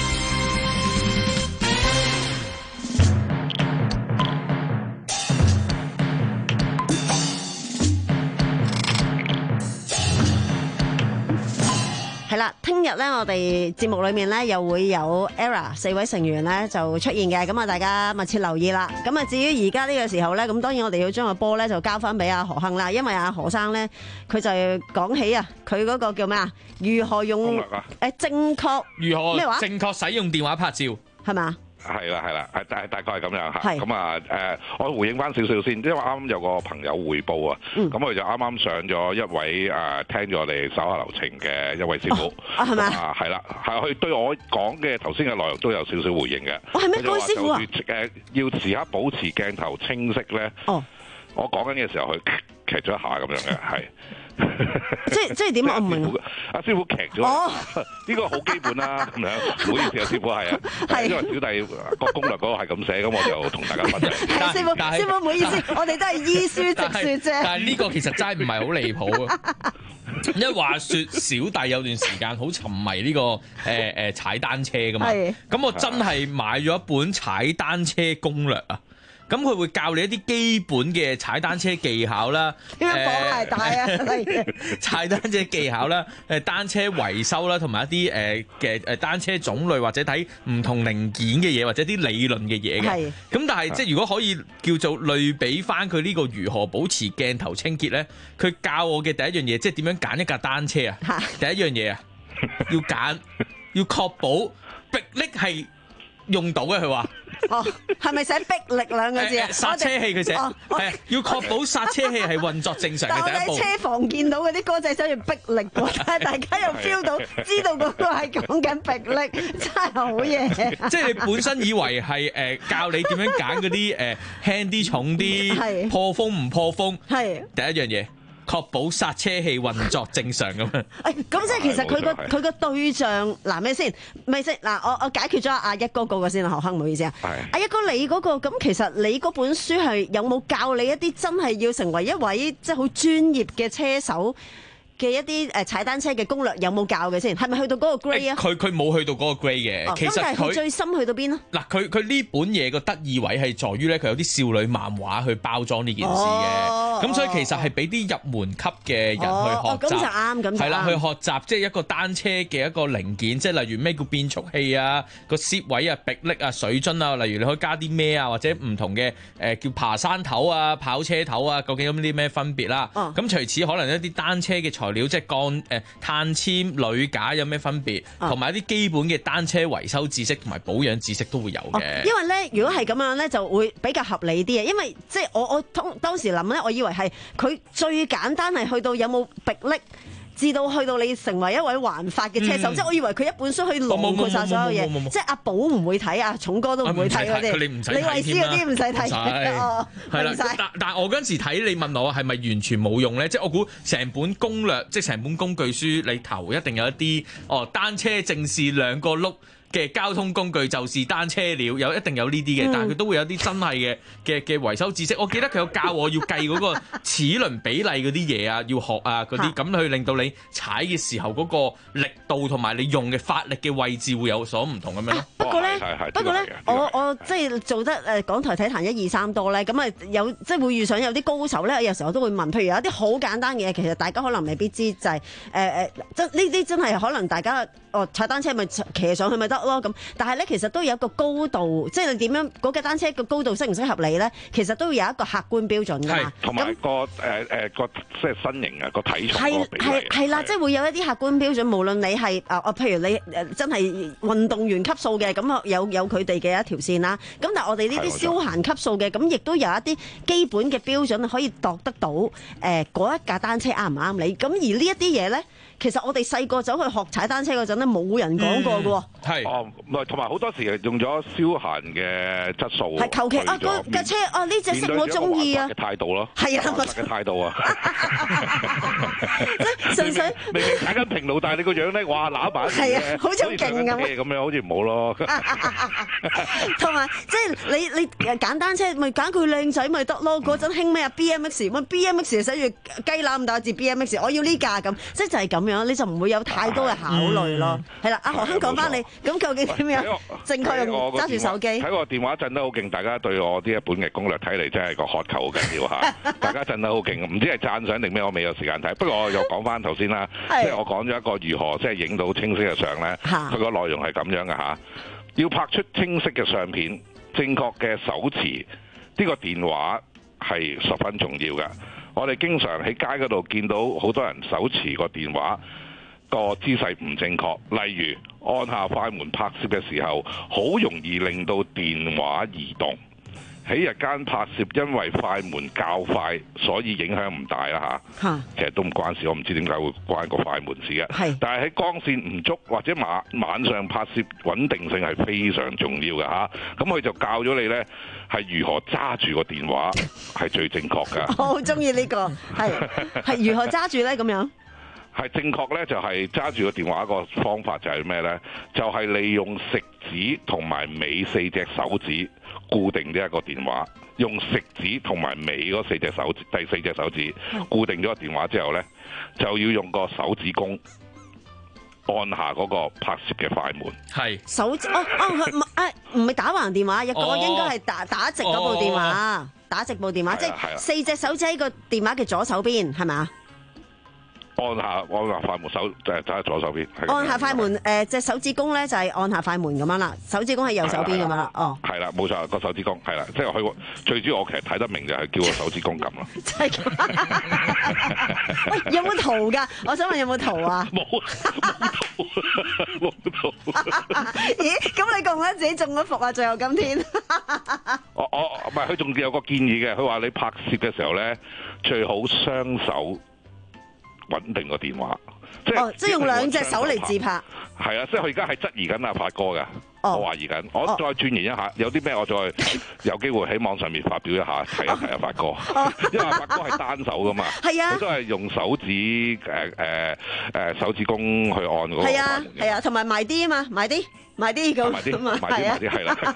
係啦，聽日咧我哋節目裏面咧又會有 Era 四位成員咧就出現嘅，咁啊大家密切留意啦。咁啊至於而家呢個時候咧，咁當然我哋要將個波咧就交翻俾阿何亨啦，因為阿何生咧佢就講起啊，佢嗰個叫咩啊？如何用誒正確如何咩話？ 正確使用電話拍照係嘛？ 係啦係啦，誒大大概係咁樣嚇。 係咁啊誒，我回應翻少少先，因為啱啱有個朋友匯報啊，咁佢就啱啱上咗一位誒聽咗我哋手下留情嘅一位師傅。 啊係咪？ 啊係啦，係佢對我講嘅頭先嘅內容都有少少回應嘅。 哦係咩？嗰位師傅啊？ 誒要時刻保持鏡頭清晰咧。 哦。 我講緊嘅時候，佢劇咗一下咁樣嘅，係。 即即係點啊？我唔明。 阿師傅劇咗，呢個好基本啦，咁樣。唔好意思啊，師傅係啊，因為小弟個攻略嗰個係咁寫，咁我就同大家分享。 師傅，師傅唔好意思，我哋都係依書直説啫。 但係呢個其實真係唔係好離譜啊！因為話説小弟有段時間好沉迷呢個誒誒踩單車噶嘛，咁我真係買咗一本踩單車攻略啊！咁佢會教你一啲基本嘅踩單車技巧啦， 點樣綁鞋帶啊？ 踩單車技巧啦，誒單車維修啦，同埋一啲誒嘅誒單車種類或者睇唔同零件嘅嘢，或者啲理論嘅嘢嘅。咁但係即係如果可以叫做類比翻佢呢個如何保持鏡頭清潔咧，佢教我嘅第一樣嘢，即係點樣揀一架單車啊？第一樣嘢啊，要揀要確保迫力係用到嘅，佢話。 哦，係咪寫逼力兩個字啊？ 剎車器佢寫，係要確保剎車器係運作正常嘅第一步。 但係車房見到嗰啲歌仔寫住逼力，但係大家又 feel 到知道嗰個係講緊逼力，真係好嘢。 即係你本身以為係誒教你點樣揀嗰啲誒輕啲重啲，破風唔破風，係第一樣嘢。確保剎車器運作正常咁樣。 誒，咁即係其實佢個佢個對象嗱咩先？咪先嗱，我我解決咗阿一哥嗰個先啦，何亨唔好意思啊。阿一哥你嗰個咁，其實你嗰本書係有冇教你一啲真係要成為一位即係好專業嘅車手嘅一啲誒踩單車嘅攻略有冇教嘅先？係咪去到嗰個 grade 啊？ 佢佢冇去到嗰個 grade 嘅。其實佢最深去到邊啊？ 嗱，佢佢呢本嘢個得意位係在於咧，佢有啲少女漫畫去包裝呢件事嘅。咁所以其實係俾啲入門級嘅人去學習。 咁就啱，咁就啱。 係啦，去學習即係一個單車嘅一個零件，即係例如咩叫變速器啊、個攝位啊、迫力啊、水樽啊，例如你可以加啲咩啊，或者唔同嘅誒叫爬山頭啊、跑車頭啊，究竟有啲咩分別啦？咁除此可能一啲單車嘅材料，即係鋼誒碳纖、鋁架有咩分別，同埋一啲基本嘅單車維修知識同埋保養知識都會有嘅。 因為咧，如果係咁樣咧，就會比較合理啲嘅。因為即係我我當當時諗咧，我以為係佢最簡單係去到有冇迫力，至到去到你成為一位環法嘅車手。即係我以為佢一本書可以囊括晒所有嘢。即係阿寶唔會睇，阿重哥都唔會睇嗰啲。李慧詩嗰啲唔使睇。 係啦，但但係我嗰陣時睇，你問我係咪完全冇用咧？即係我估成本攻略，即係成本工具書，你頭一定有一啲哦，單車正是兩個轆嘅交通工具就是單車了，有一定有呢啲嘅，但係佢都會有啲真係嘅嘅嘅維修知識。我記得佢有教我要計嗰個齒輪比例嗰啲嘢啊，要學啊嗰啲，咁去令到你踩嘅時候嗰個力度同埋你用嘅發力嘅位置會有所唔同咁樣咯。 不過咧，不過咧，我我即係做得誒港台體壇一二三多咧，咁啊有即係會遇上有啲高手咧，有時候我都會問，譬如有啲好簡單嘅嘢，其實大家可能未必知，就係誒誒，即係呢啲真係可能大家哦踩單車咪騎上去咪得咯咁，但係咧其實都有一個高度，即係你點樣嗰架單車個高度適唔適合你咧？其實都要有一個客觀標準㗎嘛。 同埋個誒誒個即係身形啊，個體重嗰個比例係係啦，即係會有一啲客觀標準，無論你係啊啊，譬如你誒真係運動員級數嘅，咁啊有有佢哋嘅一條線啦。咁但係我哋呢啲消閒級數嘅，咁亦都有一啲基本嘅標準可以度得到誒嗰、呃、一架單車啱唔啱你。咁而呢一啲嘢咧，其實我哋細個走去學踩單車嗰陣咧，冇人講過嘅喎。 係、嗯、哦，唔係同埋好多時係用咗消閒嘅質素。 係求其啊，嗰架車啊，呢隻色我中意啊。 嘅態度咯， 係啊， 嘅態度啊。 即係純粹明明踩緊平路，但係你個樣咧，哇揦把係啊，好似好勁咁。 咁樣好似唔好咯。 同埋即係你你揀單車，咪揀佢靚仔咪得咯。嗰陣興咩啊 B M X，乜 B M X 寫住雞乸咁大字 B M X， 我要呢架咁，即係就係咁樣，你就唔會有太多嘅考慮咯。係啦，阿何生講翻你，咁究竟點樣正確用揸住手機？ 睇個電話震得好勁，大家對我呢一本嘅攻略睇嚟真係個渴求好緊要嚇。大家震得好勁，唔知係讚賞定咩？我未有時間睇。不過我又講翻頭先啦，即係我講咗一個如何即係影到清晰嘅相咧。佢個內容係咁樣嘅嚇，要拍出清晰嘅相片，正確嘅手持呢個電話係十分重要嘅。我哋經常喺街嗰度見到好多人手持個電話個姿勢唔正確，例如按下快門拍攝嘅時候，好容易令到電話移動。喺日間拍攝，因為快門較快，所以影響唔大啦嚇。其實都唔關事，我唔知點解會關個快門事嘅。但係喺光線唔足或者晚晚上拍攝，穩定性係非常重要嘅嚇。咁佢就教咗你呢，係如何揸住個電話係最正確㗎。 我好中意呢個，係係如何揸住呢？咁樣。 係正確呢，就係揸住個電話個方法就係咩呢？就係、是、利用食指同埋尾四隻手指固定呢一個電話，用食指同埋尾嗰四隻手指，第四隻手指固定咗個電話之後呢，就要用個手指公按下嗰個拍攝嘅快門。係手指哦哦，啊唔係打橫電話，一個應該係打打直嗰部電話，哦、打直部電話，即係四隻手指喺個電話嘅左手邊，係咪啊？ 按下按下快門手就係揸喺左手邊。 按下快門誒，隻、呃、手指公咧就係按下快門咁樣啦，手指公喺右手邊咁樣啦。哦，係啦， 冇錯，個手指公係啦，即係佢最主要我其實睇得明就係叫個手指公撳咯。 真係喂，有冇圖㗎？我想問有冇圖啊？ 冇冇圖。 咦？咁你覺唔覺得自己中咗伏啊？最後今天。 我我唔係，佢仲有個建議嘅，佢話你拍攝嘅時候咧，最好雙手穩定個電話，即係、哦、即係用兩隻手嚟自拍。係啊，即係佢而家係質疑緊阿發哥㗎，我懷疑緊，我再鑽研一下，有啲咩我再有機會喺網上面發表一下，睇一睇阿發哥，因為阿發哥係單手㗎嘛，係啊，佢都係用手指誒誒誒手指公去按嗰個。係啊係啊，同埋埋啲啊嘛，埋啲。買啲咁咁啊，係啊，係啦，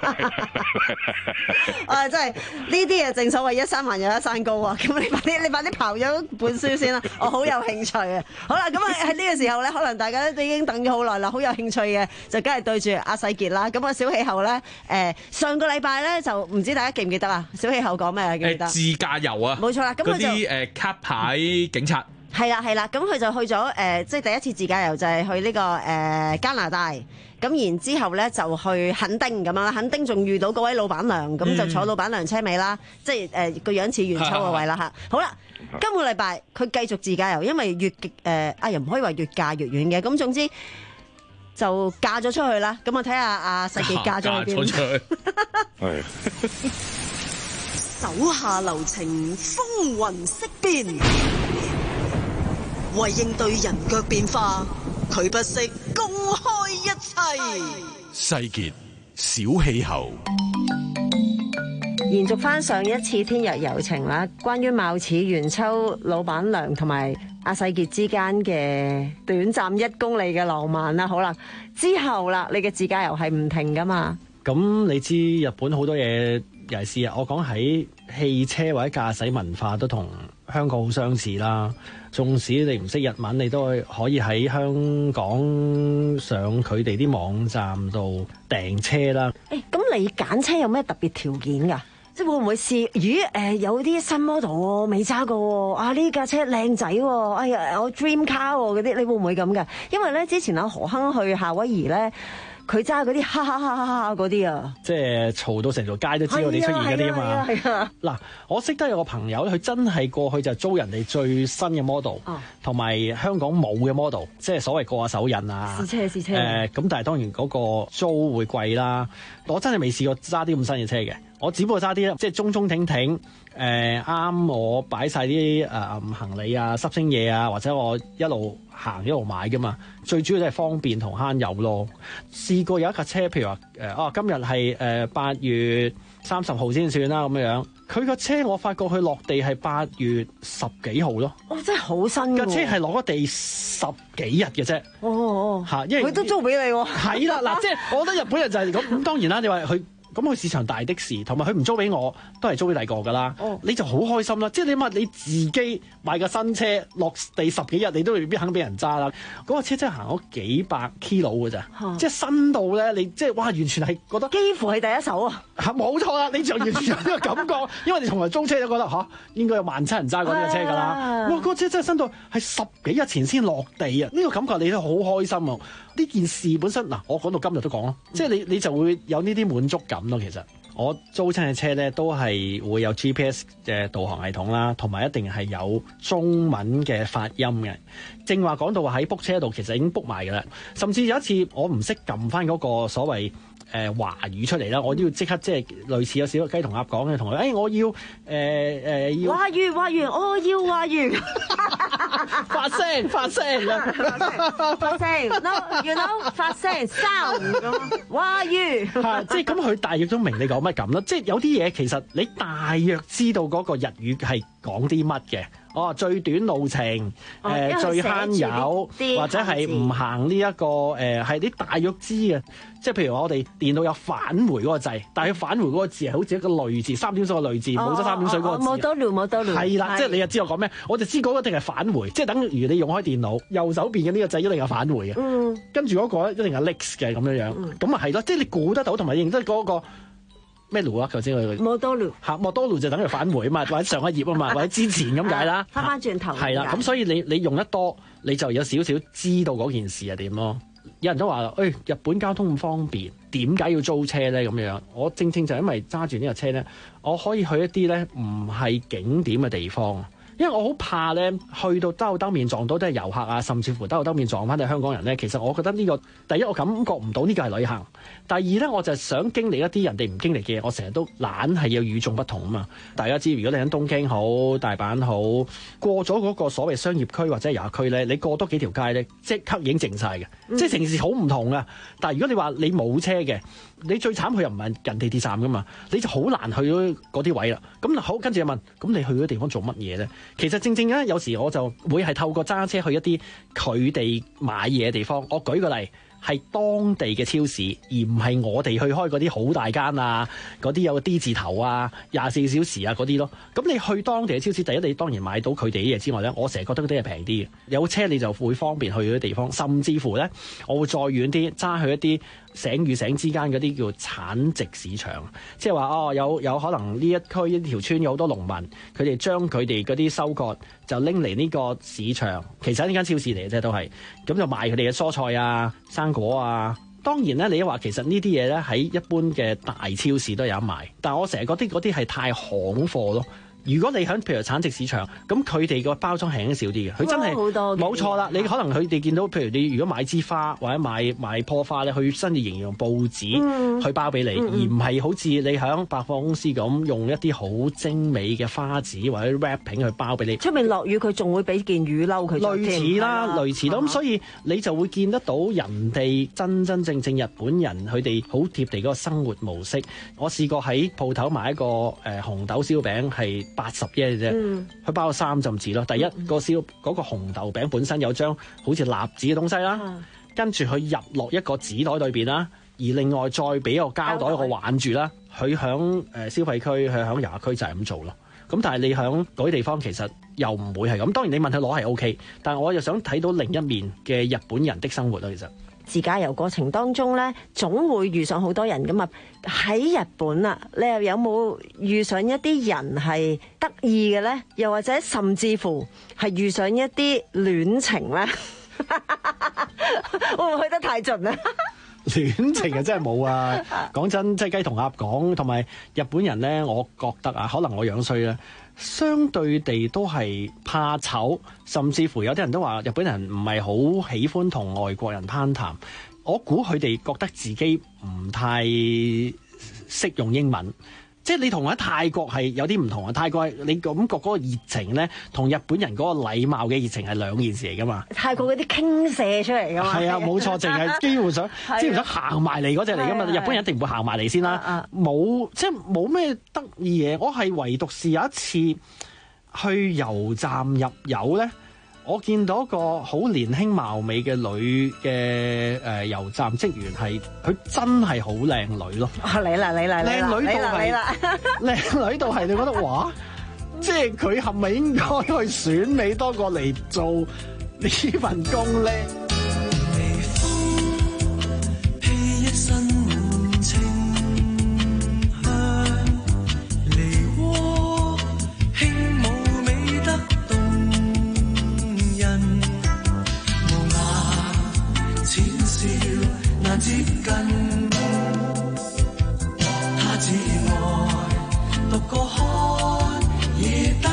啊，真係呢啲啊，正所謂一山還有一山高啊！咁你快啲，你快啲刨咗本書先啦，我好有興趣啊！好啦，咁啊喺呢個時候咧，可能大家都已經等咗好耐啦，好有興趣嘅，就梗係對住阿世傑啦。咁啊，小氣候咧，誒上個禮拜咧就唔知大家記唔記得啊？小氣候講咩啊？記唔記得？自駕遊啊！冇錯啦，咁佢就嗰啲誒卡牌警察。係啦係啦，咁佢就去咗誒、呃，即係第一次自駕遊就係去呢、這個誒、呃、加拿大，咁然之後咧就去墾丁咁樣啦，墾丁仲遇到嗰位老闆娘，咁、嗯、就坐老闆娘車尾啦，即係誒個樣似元秋個位啦嚇。好啦，今個禮拜佢繼續自駕遊，因為越誒啊又唔可以話越駕越遠嘅，咁總之就嫁咗出去啦。咁我睇下阿世傑嫁咗去邊？嫁咗出去。 手下留情，風雲色變。為應對人腳變化，佢不惜公開一切。 世傑小氣候， 延續翻上一次天日遊程啦，關於貌似元秋老闆娘同埋阿世傑之間嘅短暫一公里嘅浪漫啦。好啦，之後啦，你嘅自駕遊係唔停噶嘛？ 咁你知日本好多嘢，尤其是啊，我講喺汽車或者駕駛文化都同香港好相似啦。縱使你唔識日文，你都可以喺香港上佢哋啲網站度訂車啦。 誒，咁你揀車有咩特別條件㗎？即係會唔會試？咦，誒、呃、有啲新 model 喎，未揸過喎。啊，呢架車靚仔喎。哎呀，我 dream car 喎嗰啲，你會唔會咁㗎？因為咧之前阿何亨去夏威夷咧。 佢揸嗰啲哈哈哈哈哈嗰啲啊， 即係嘈到成條街都知道你出現嗰啲啊嘛。 係啊， 嗱，我識得有個朋友，佢真係過去就租人哋最新嘅 model，同埋香港冇嘅 model，即係所謂過下手印啊。 試車試車。 誒，咁但係當然嗰個租會貴啦。我真係未試過揸啲咁新嘅車嘅，我只不過揸啲即係中中挺挺。誒啱、呃、我擺晒啲誒行李啊、濕星嘢啊，或者我一路行一路買噶嘛。最主要都係方便同慳油咯。試過有一架車，譬如話誒，哦、呃、今日係誒八月三十號先算啦咁樣。佢個車我發覺佢落地係八月十幾號咯。 哦，真係好新㗎。架車係落咗地十幾日嘅啫。 哦哦， 嚇，因為佢都租俾你喎。 係啦，嗱，即係我覺得日本人就係咁。咁當然啦，你話佢。咁佢市場大的士，同埋佢唔租俾我，都係租俾第個㗎啦。Oh. 你就好開心啦！即係你問你自己買個新車落地十幾日，你都未必肯俾人揸啦。嗰、那個車真係行咗幾百 kilo 㗎咋，oh. 即係新到咧，你即係哇，完全係覺得幾乎係第一手啊！嚇，冇錯啦，你就完全有呢個感覺，因為你從來租車都覺得嚇、啊、應該有萬七人揸過呢個車㗎啦。Ah. 哇，嗰、那個車真係新到係十幾日前先落地啊！呢、這個感覺你都好開心啊！呢件事本身嗱，我講到今日都講咯，即係你你就會有呢啲滿足感咯。其實我租親嘅車咧，都係會有 G P S 嘅導航系統啦，同埋一定係有中文嘅發音嘅。正話講到話喺 book 車度，其實已經 book 埋㗎啦。甚至有一次我唔識撳翻嗰個所謂誒、呃、華語出嚟啦，我都要即刻即係類似有少少雞同鴨講嘅，同佢誒我要誒誒、呃、要華語華語，我要華語發聲發聲發聲 no you know 發聲 sound 咁華語係即係咁，佢大約都明你講乜咁啦。即係有啲嘢其實你大約知道嗰個日語係講啲乜嘅。哦，最短路程，誒、哦呃、最慳油，或者係唔行呢、這、一個誒係啲大約知嘅。即係譬如我哋電腦有返回嗰個掣，但係返回嗰個字係好似一個類字，三點水個類字，冇咗三點水嗰個字。 冇多聊，冇多聊。 係啦，即係你又知我講咩？我就知嗰個一定係返回，即係等於你用開電腦右手邊嘅呢個掣一定係返回嘅。嗯。跟住嗰個一定係 next 嘅咁樣樣。咁啊係咯，即係你估得到同埋認得嗰個。咩路啊？頭先佢摩多路嚇，摩多路就等於返回啊嘛，或者上一頁啊嘛，或者之前咁解啦。 翻翻轉頭係啦，咁所以你你用得多，你就有少少知道嗰件事係點咯。有人都話啦，誒、哎、日本交通咁方便，點解要租車咧？咁樣我正正就因為揸住呢個車咧，我可以去一啲咧唔係景點嘅地方。因為我好怕咧，去到兜兜面撞到都係遊客啊，甚至乎兜兜面撞翻啲香港人咧。其實我覺得呢、這個第一我感覺唔到呢個係旅行，第二咧我就想經歷一啲人哋唔經歷嘅嘢。我成日都懶係要與眾不同啊嘛。大家知如果你喺東京好、大阪好，過咗嗰個所謂商業區或者遊客區咧，你過多幾條街咧，即刻已經靜晒嘅，嗯、即係城市好唔同啊。但係如果你話你冇車嘅，你最慘佢又唔係近地鐵站噶嘛，你就好難去到嗰啲位啦。咁好，跟住就問，咁你去嗰啲地方做乜嘢咧？其實正正咧，有時我就會係透過揸車去一啲佢哋買嘢嘅地方。我舉個例，係當地嘅超市，而唔係我哋去開嗰啲好大間啊，嗰啲有個 D 字頭啊，廿四小時啊嗰啲咯。咁你去當地嘅超市，第一你當然買到佢哋啲嘢之外咧，我成日覺得嗰啲係平啲嘅。有車你就會方便去嗰啲地方，甚至乎咧，我會再遠啲揸去一啲省與省之間嗰啲叫產直市場，即係話哦，有有可能呢一區呢條村有好多農民，佢哋將佢哋嗰啲收割就拎嚟呢個市場，其實呢間超市嚟嘅啫，都係咁就賣佢哋嘅蔬菜啊、生果啊。當然咧，你話其實呢啲嘢咧喺一般嘅大超市都有得賣，但係我成日覺得嗰啲係太行貨咯。如果你喺譬如產直市場，咁佢哋個包裝係少啲嘅，佢真係冇錯啦。你可能佢哋見到，譬如你如果買支花或者買買棵花咧，佢甚至仍然用報紙去包俾你，嗯、而唔係好似你喺百貨公司咁用一啲好精美嘅花紙或者 wrapping 去包俾你。 出面落雨，佢仲會俾件雨褸佢。 類似啦，啦類似啦。咁、啊、所以你就會見得到人哋真真正正日本人佢哋好貼地嗰個生活模式。我試過喺鋪頭買一個誒、呃、紅豆燒餅係八十嘅啫，佢、嗯、包咗三浸紙咯。第一、嗯、個燒嗰、嗰個紅豆餅本身有張好似蠟紙嘅東西啦，嗯、跟住佢入落一個紙袋裏邊啦，而另外再俾個膠袋我挽住啦。佢響誒消費區，佢響遊客區就係咁做咯。咁但係你響嗰啲地方其實又唔會係咁。當然你問佢攞係 O K，但係我又想睇到另一面嘅日本人的生活咯。其實。 自駕遊過程當中咧，總會遇上好多人噶嘛。喺日本啊，你又有冇遇上一啲人係得意嘅咧？又或者甚至乎係遇上一啲戀情咧？會唔會去得太盡啊？ 戀情啊，真係冇啊！講真，即係雞同鴨講，同埋日本人咧，我覺得啊，可能我樣衰啦，相對地都係怕醜，甚至乎有啲人都話日本人唔係好喜歡同外國人攀談。我估佢哋覺得自己唔太識用英文。即係你同喺泰國係有啲唔同啊！泰國你感覺嗰個熱情咧，同日本人嗰個禮貌嘅熱情係兩件事嚟噶嘛？ 泰國嗰啲傾瀉出嚟噶嘛？ 係啊，冇錯，淨係幾乎想，幾乎想行埋嚟嗰隻嚟噶嘛？日本人一定唔會行埋嚟先啦。冇，即係冇咩得意嘢。我係唯獨是有一次去油站入油咧。我見到個好年輕貌美嘅女嘅誒、呃、油站職員係，佢真係好靚女咯。 啊，你啦你啦， 靚女到係，靚女到係，你覺得哇，即係佢係咪應該去選美多過嚟做呢份工咧？ 接近，他至愛獨個看夜燈，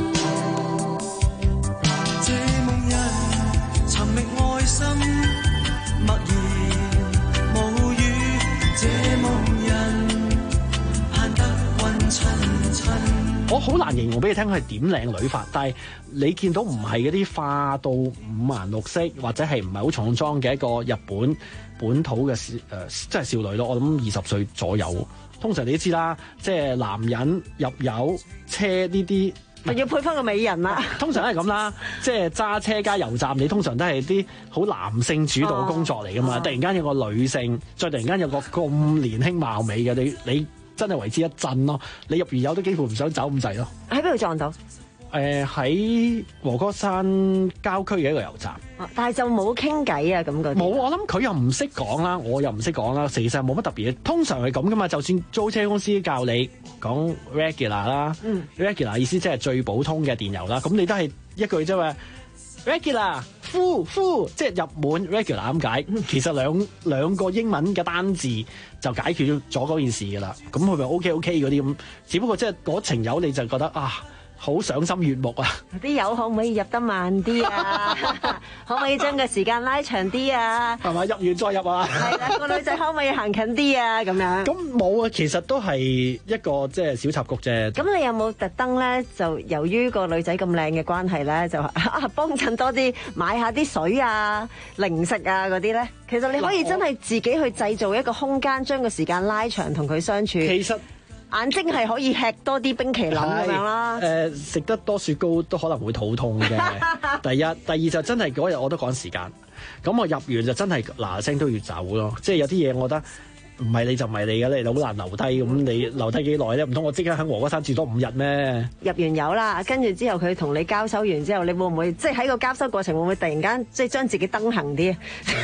這夢人尋覓愛心，默然無語，這夢人盼得暈沉沉。 我好難形容俾你聽佢係點靚女法，但係你見到唔係嗰啲化到五顏六色，或者係唔係好重妝嘅一個日本本土嘅少誒，即係少女咯。我諗二十歲左右，通常你都知啦，即係男人入油車呢啲， 咪要配翻個美人啦。 通常都係咁啦，即係揸車加油站，你通常都係啲好男性主導嘅工作嚟噶嘛。哦、突然間有個女性，再突然間有個咁年輕貌美嘅，你你真係為之一振咯。你入完油都幾乎唔想走咁滯咯。 喺邊度撞到？ 誒喺和歌山郊區嘅一個油站， 啊、但係就冇傾偈啊咁嗰啲。冇， 我諗佢又唔識講啦，我又唔識講啦，其實冇乜特別嘅。通常係咁噶嘛，就算租車公司教你講 regular 啦、嗯、regular 意思即係最普通嘅電油啦，咁你都係一句啫嘛 regular full full 即係入滿 regular 咁解。其實兩兩個英文嘅單字就解決咗嗰件事噶啦。咁佢咪 OK OK 嗰啲咁，只不過即係嗰程油你就覺得啊。好賞心悅目啊！ 啲油可唔可以入得慢啲啊？可唔可以將個時間拉長啲啊？ 係咪入完再入啊？ 係啦，個女仔可唔可以行近啲啊？咁樣咁冇啊，其實都係一個即係小插曲啫。 咁你有冇特登咧？就由於個女仔咁靚嘅關係咧，就啊幫襯多啲買下啲水啊、零食啊嗰啲咧？其實你可以真係自己去製造一個空間，將個時間拉長，同佢相處。其實。眼睛係可以吃多啲冰淇淋咁樣啦。誒， 食得多雪糕都可能會肚痛嘅。第一，第二就真係嗰日我都趕時間，咁我入完就真係嗱聲都要走咯。即係有啲嘢我覺得唔係你就唔係你嘅，你好難留低。咁你留低幾耐咧？唔通我即刻喺和歌山住多五日咩？ 入完油啦，跟住之後佢同你交收完之後，你會唔會即係喺個交收過程會唔會突然間即係將自己登行啲？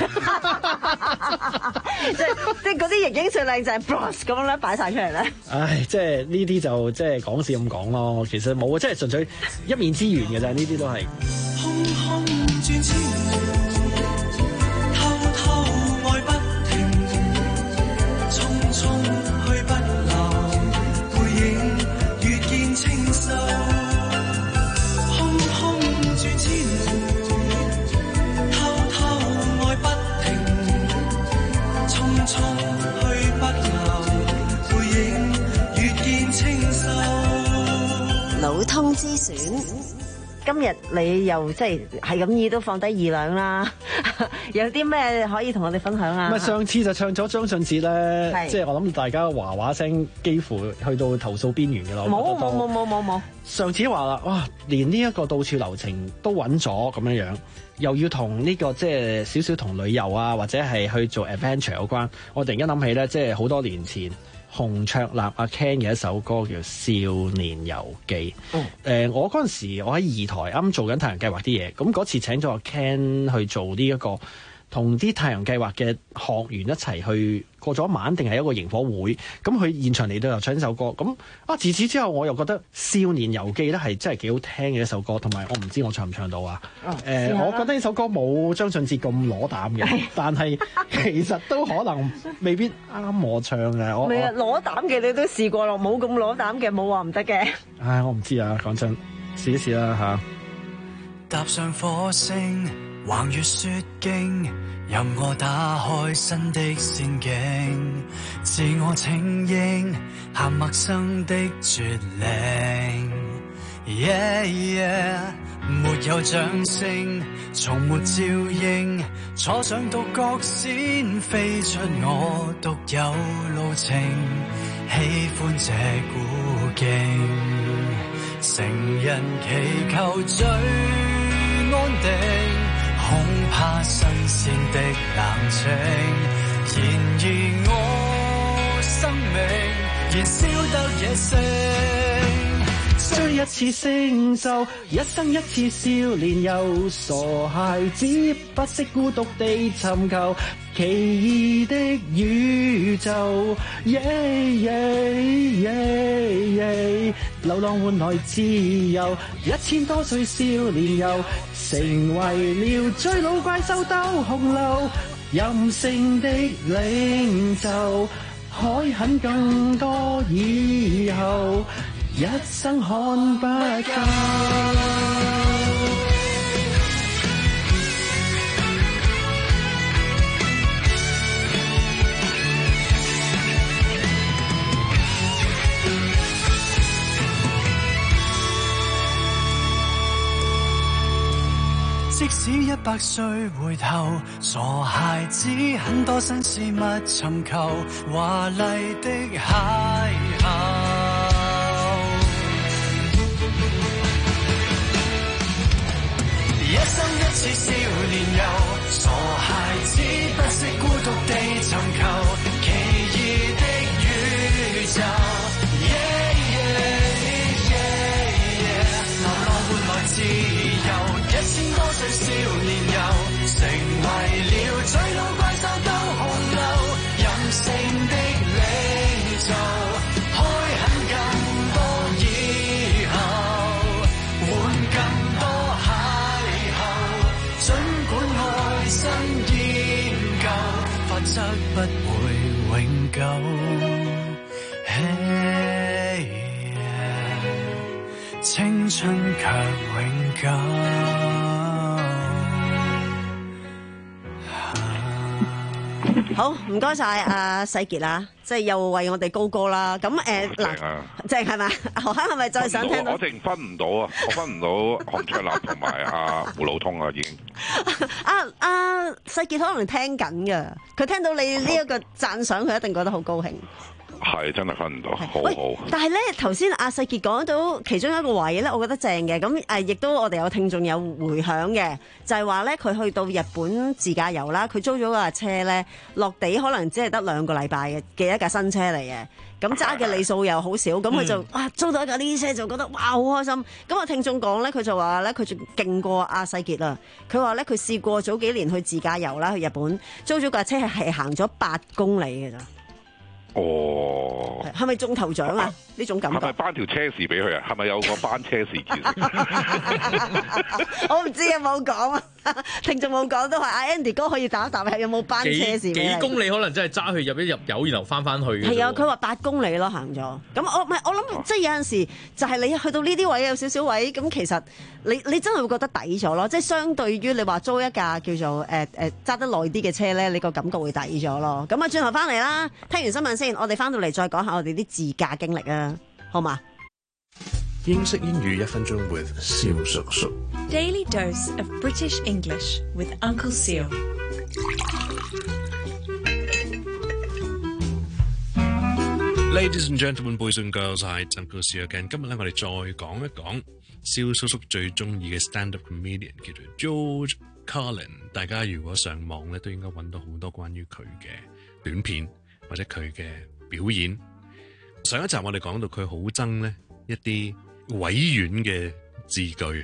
即係即係嗰啲形影最靚就係 bros 咁樣咧擺晒出嚟咧。 唉，即係呢啲就即係講笑咁講咯。其實冇啊，即係純粹一面之緣嘅咋，呢啲都係。空空轉千偷偷愛不停，匆匆去不留，背影越見清秀。空空轉千偷偷愛不停，匆匆去不留，背影越見清秀。 老通之選。今日你又即係係咁意都放低二兩啦，有啲咩可以同我哋分享啊？ 咪上次就唱咗張信哲咧，即係我諗大家話話聲幾乎去到投訴邊緣嘅啦。 冇冇冇冇冇冇。 上次話啦，哇，連呢一個到處留情都揾咗咁樣樣，又要同呢個即係少少同旅遊啊，或者係去做 adventure 有關。我突然間諗起咧，即係好多年前。洪卓立阿 Ken 嘅一首歌叫《少年遊記》。嗯。呃、我嗰陣時我喺二台啱做緊太陽計劃啲嘢，咁嗰次請咗阿 Ken 去做呢一個同啲太陽計劃嘅學員一齊去過咗晚，定係一個營火會。咁佢現場嚟到又唱呢首歌。咁啊，自此之後我又覺得《少年遊記》咧係真係幾好聽嘅一首歌，同埋我唔知我唱唔唱到啊？誒、哦呃，我覺得呢首歌冇張信哲咁攞膽嘅，但係其實都可能未必啱我唱嘅。我係啊，攞膽嘅你都試過咯，冇咁攞膽嘅冇話唔得嘅。 唉，我唔知啊，講真，試一試啦嚇。 踏上火星，橫越雪徑，任我打開新的線徑，自我稱應，行陌生的絕嶺。Yeah, yeah, 沒有掌聲，從沒照應，坐上獨角仙，飛出我獨有路程，喜歡這古徑，成人祈求最安定。恐怕新鮮的冷清，然而我生命燃燒得野性， 追一次星宿，一生一次少年遊，傻孩子不識孤獨地尋求奇異的宇宙，耶耶耶耶，流浪換來自由，一千多歲少年遊，成為了追老怪獸鬥洪流，任性的領袖，海很更多以後，一生看不夠。 即使一百歲回頭，傻孩子很多新事物尋求，華麗的邂逅。一生一次少年遊，傻孩子不識孤獨地尋求奇異的宇宙。Yeah, yeah, yeah, yeah, 流浪換來自由，一千多歲少年遊，成為了追老怪獸鬥洪流，任性的領袖，開墾更多以後，換更多邂逅，儘管愛新厭舊，法則不會永久。Hey, yeah, 青春卻永久。 好，唔該晒阿世傑啦，即係又為我哋高歌啦。咁誒嗱，正係咪？何生係咪再想聽到？ 我淨分唔到啊！我分唔到韓卓立同埋阿胡老通啊，已經。 阿阿世傑可能聽緊㗎，佢聽到你呢一個讚賞，佢一定覺得好高興。 係真係分唔到，好好。 但係咧，頭先阿世傑講到其中一個位咧，我覺得正嘅。咁誒，亦都我哋有聽眾有回響嘅，就係話咧，佢去到日本自駕遊啦，佢租咗架車咧，落地可能只係得兩個禮拜嘅嘅一架新車嚟嘅。咁揸嘅里數又好少，咁佢就哇租到一架呢啲車就覺得哇好開心。咁我聽眾講咧，佢就話咧，佢仲勁過阿世傑啦。佢話咧，佢試過早幾年去自駕遊啦，去日本租咗架車係行咗八公里嘅咋。 哦， 係咪中頭獎啊？呢種感覺係咪頒條車匙俾佢啊？係咪有個班車匙件？ 我唔知有冇講啊，聽眾冇講都係阿 Andy 哥可以打一答，有冇班車匙？ 幾幾公里可能真係揸去入一入油，然後翻翻去嘅。 係啊，佢話八公里咯，行咗。咁我唔係我諗，即係有陣時就係你去到呢啲位有少少位，咁其實你你真係會覺得抵咗咯。即係相對於你話租一架叫做誒誒揸得耐啲嘅車咧，你個感覺會抵咗咯。咁啊，轉頭翻嚟啦，聽完新聞先，我哋翻到嚟再講下我哋啲自駕經歷啊，好嘛？ 英式英語一分鐘 with 蕭叔叔。 Daily dose of British English with Uncle Seal。 Ladies and gentlemen, boys and girls, hi, Uncle Seal again。今日咧，我哋再講一講蕭叔叔最中意嘅 stand-up comedian 叫做 George Carlin。大家如果上網咧，都應該揾到好多關於佢嘅短片或者佢嘅表演。上一集我哋講到佢好憎咧一啲委婉嘅字句，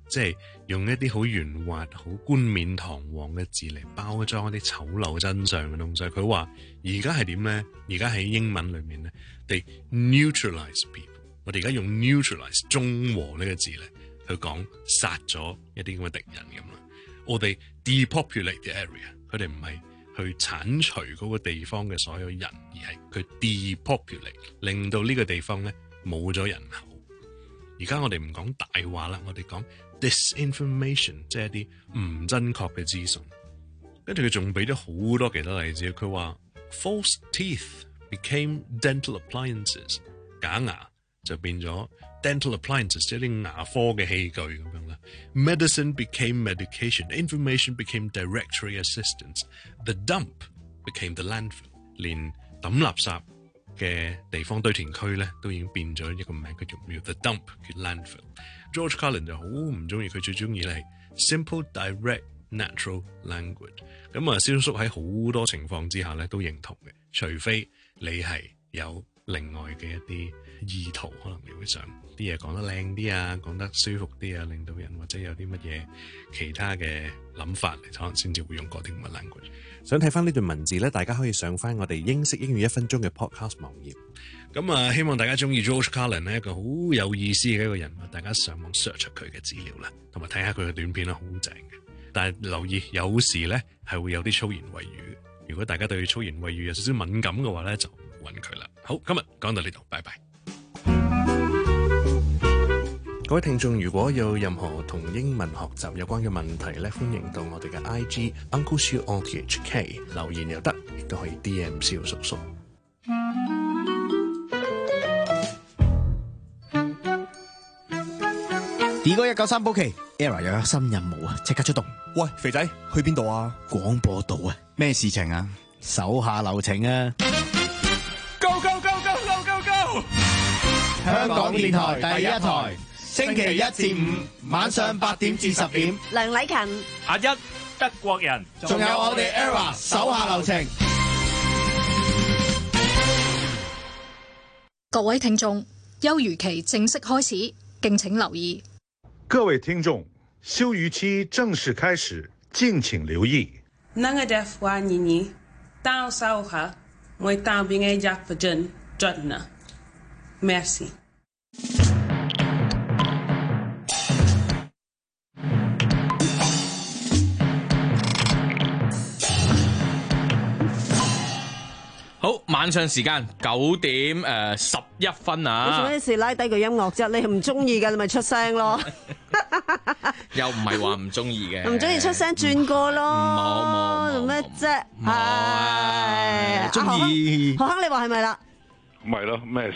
即係用一啲好圓滑、好冠冕堂皇嘅字嚟包裝一啲醜陋真相嘅東西。佢話而家係點咧？而家喺英文裏面咧 ，they neutralize people。我哋而家用 neutralize 中和呢個字咧，去講殺咗一啲咁嘅敵人咁啦。我哋 depopulate the area， 佢哋唔係去剷除嗰個地方嘅所有人，而係佢 depopulate， 令到呢個地方咧冇咗人口。而家我哋唔講大話啦，我哋講 disinformation， 即係一啲唔真確嘅資訊。跟住佢仲俾咗好多其他例子，佢話 false teeth became dental appliances， 假牙就變咗 dental appliances， 即係啲牙科嘅器具咁樣啦。Medicine became medication，information became directory assistance，the dump became the landfill， 連抌垃圾嘅地方堆填區咧，都已經變咗一個名，叫做 the dump， 叫 landfill。George Carlin 就好唔中意，佢最中意咧係 simple direct natural language。咁啊，蕭叔喺好多情況之下咧都認同嘅，除非你係有另外嘅一啲意圖，可能你會想啲嘢講得靚啲啊，講得舒服啲啊，令到人或者有啲乜嘢其他嘅諗法嚟，可能先至會用嗰啲咁嘅 language。 想睇翻呢段文字咧，大家可以上翻我哋英式英語一分鐘嘅 podcast 網頁。 咁啊，希望大家中意 George Carlin 呢一個好有意思嘅一個人物，大家上網 search 出佢嘅資料啦，同埋睇下佢嘅短片啦，好正嘅。但係留意，有時咧係會有啲粗言穢語。如果大家對粗言穢語有少少敏感嘅話咧，就揾佢啦。好，今日講到呢度，拜拜。 各位聽眾，如果有任何同英文學習有關嘅問題咧，歡迎到我哋嘅 I G Uncle Siu O T H K 留言又得，亦都可以 D M 蕭叔叔。 D 哥一九三保期 ，Era 又有新任務啊，即刻出動。 喂，肥仔，去邊度啊？ 廣播道啊，咩事情啊？手下留情啊 ！Go go go go go go go！ 香港電台第一台，星期一至五晚上八點至十點。 梁禮勤、 阿一、德國人， 仲有我哋 Era 手下留情。 各位聽眾，休漁期正式開始，敬請留意。 各位聽眾，休漁期正式開始，敬請留意。 Nanga def wa nini, tao sao ha, moi tao binge jak vajen, jodna. Merci. 好，晚上時間九點誒十一分啊！ 你做咩事拉低個音樂啫？你唔中意嘅，你咪出聲咯。 又唔係話唔中意嘅， 唔中意出聲轉過咯。 冇冇做咩啫？ 冇啊！中意何亨，你話係咪啦？ 唔係咯，咩事？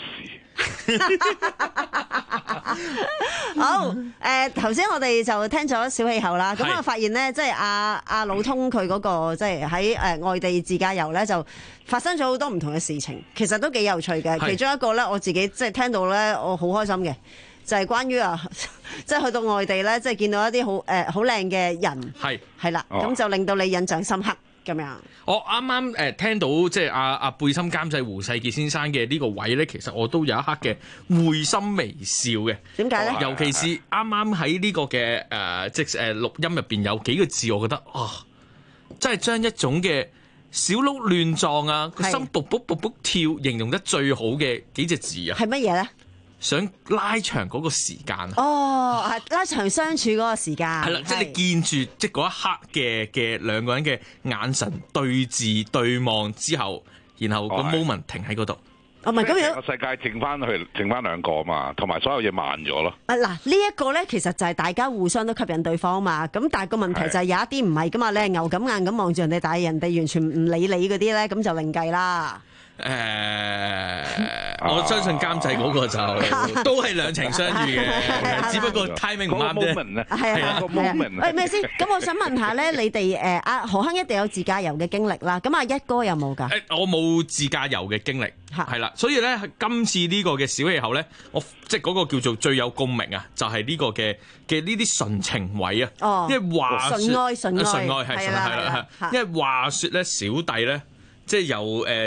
好，誒頭先我哋就聽咗小氣候啦，咁我發現咧，即係阿阿老通佢嗰個即係喺誒外地自駕遊咧，就發生咗好多唔同嘅事情，其實都幾有趣嘅。其中一個咧，我自己即係聽到咧，我好開心嘅，就係關於啊，即係去到外地咧，即係見到一啲好誒好靚嘅人，係係啦，咁就令到你印象深刻。咁樣， 我啱啱誒聽到即係阿阿貝心監製胡世傑先生嘅呢個位咧，其實我都有一刻嘅會心微笑嘅。點解咧？尤其是啱啱喺呢個嘅誒、呃、即係誒錄音入邊有幾個字，我覺得啊，真係將一種嘅小鹿亂撞啊，個心卜卜卜卜跳，形容得最好嘅幾隻字啊。係乜嘢咧？想拉長嗰個時間哦，係拉長相處嗰個時間。係啦， 即係你見住即係嗰一刻嘅嘅兩個人嘅眼神對峙對望之後，然後個 moment 停喺嗰度。 哦，唔係咁樣， 個世界剩翻去剩翻兩個嘛，同埋所有嘢慢咗咯。 啊嗱，呢一個咧，其實就係大家互相都吸引對方嘛。咁但係個問題就係有一啲唔係噶嘛，你係牛咁眼咁望住人哋，但係人哋完全唔理你嗰啲咧，咁就另計啦。 誒、呃，我相信監製嗰個就都係兩情相悅嘅，只不過 timing 唔啱啫。 係啊，個 moment。喂，咩先？咁我想問下咧，你哋誒阿何亨一定有自駕遊嘅經歷啦。咁阿一哥有冇㗎？ 誒，我冇自駕遊嘅經歷，係啦。所以咧，今次呢個嘅小氣候咧，我即係嗰個叫做最有共鳴啊，就係、是、呢個嘅嘅呢啲純情位啊。哦，因為話說純愛純愛純愛係係啦係啦，因為話說咧，小弟咧即係由誒。呃賭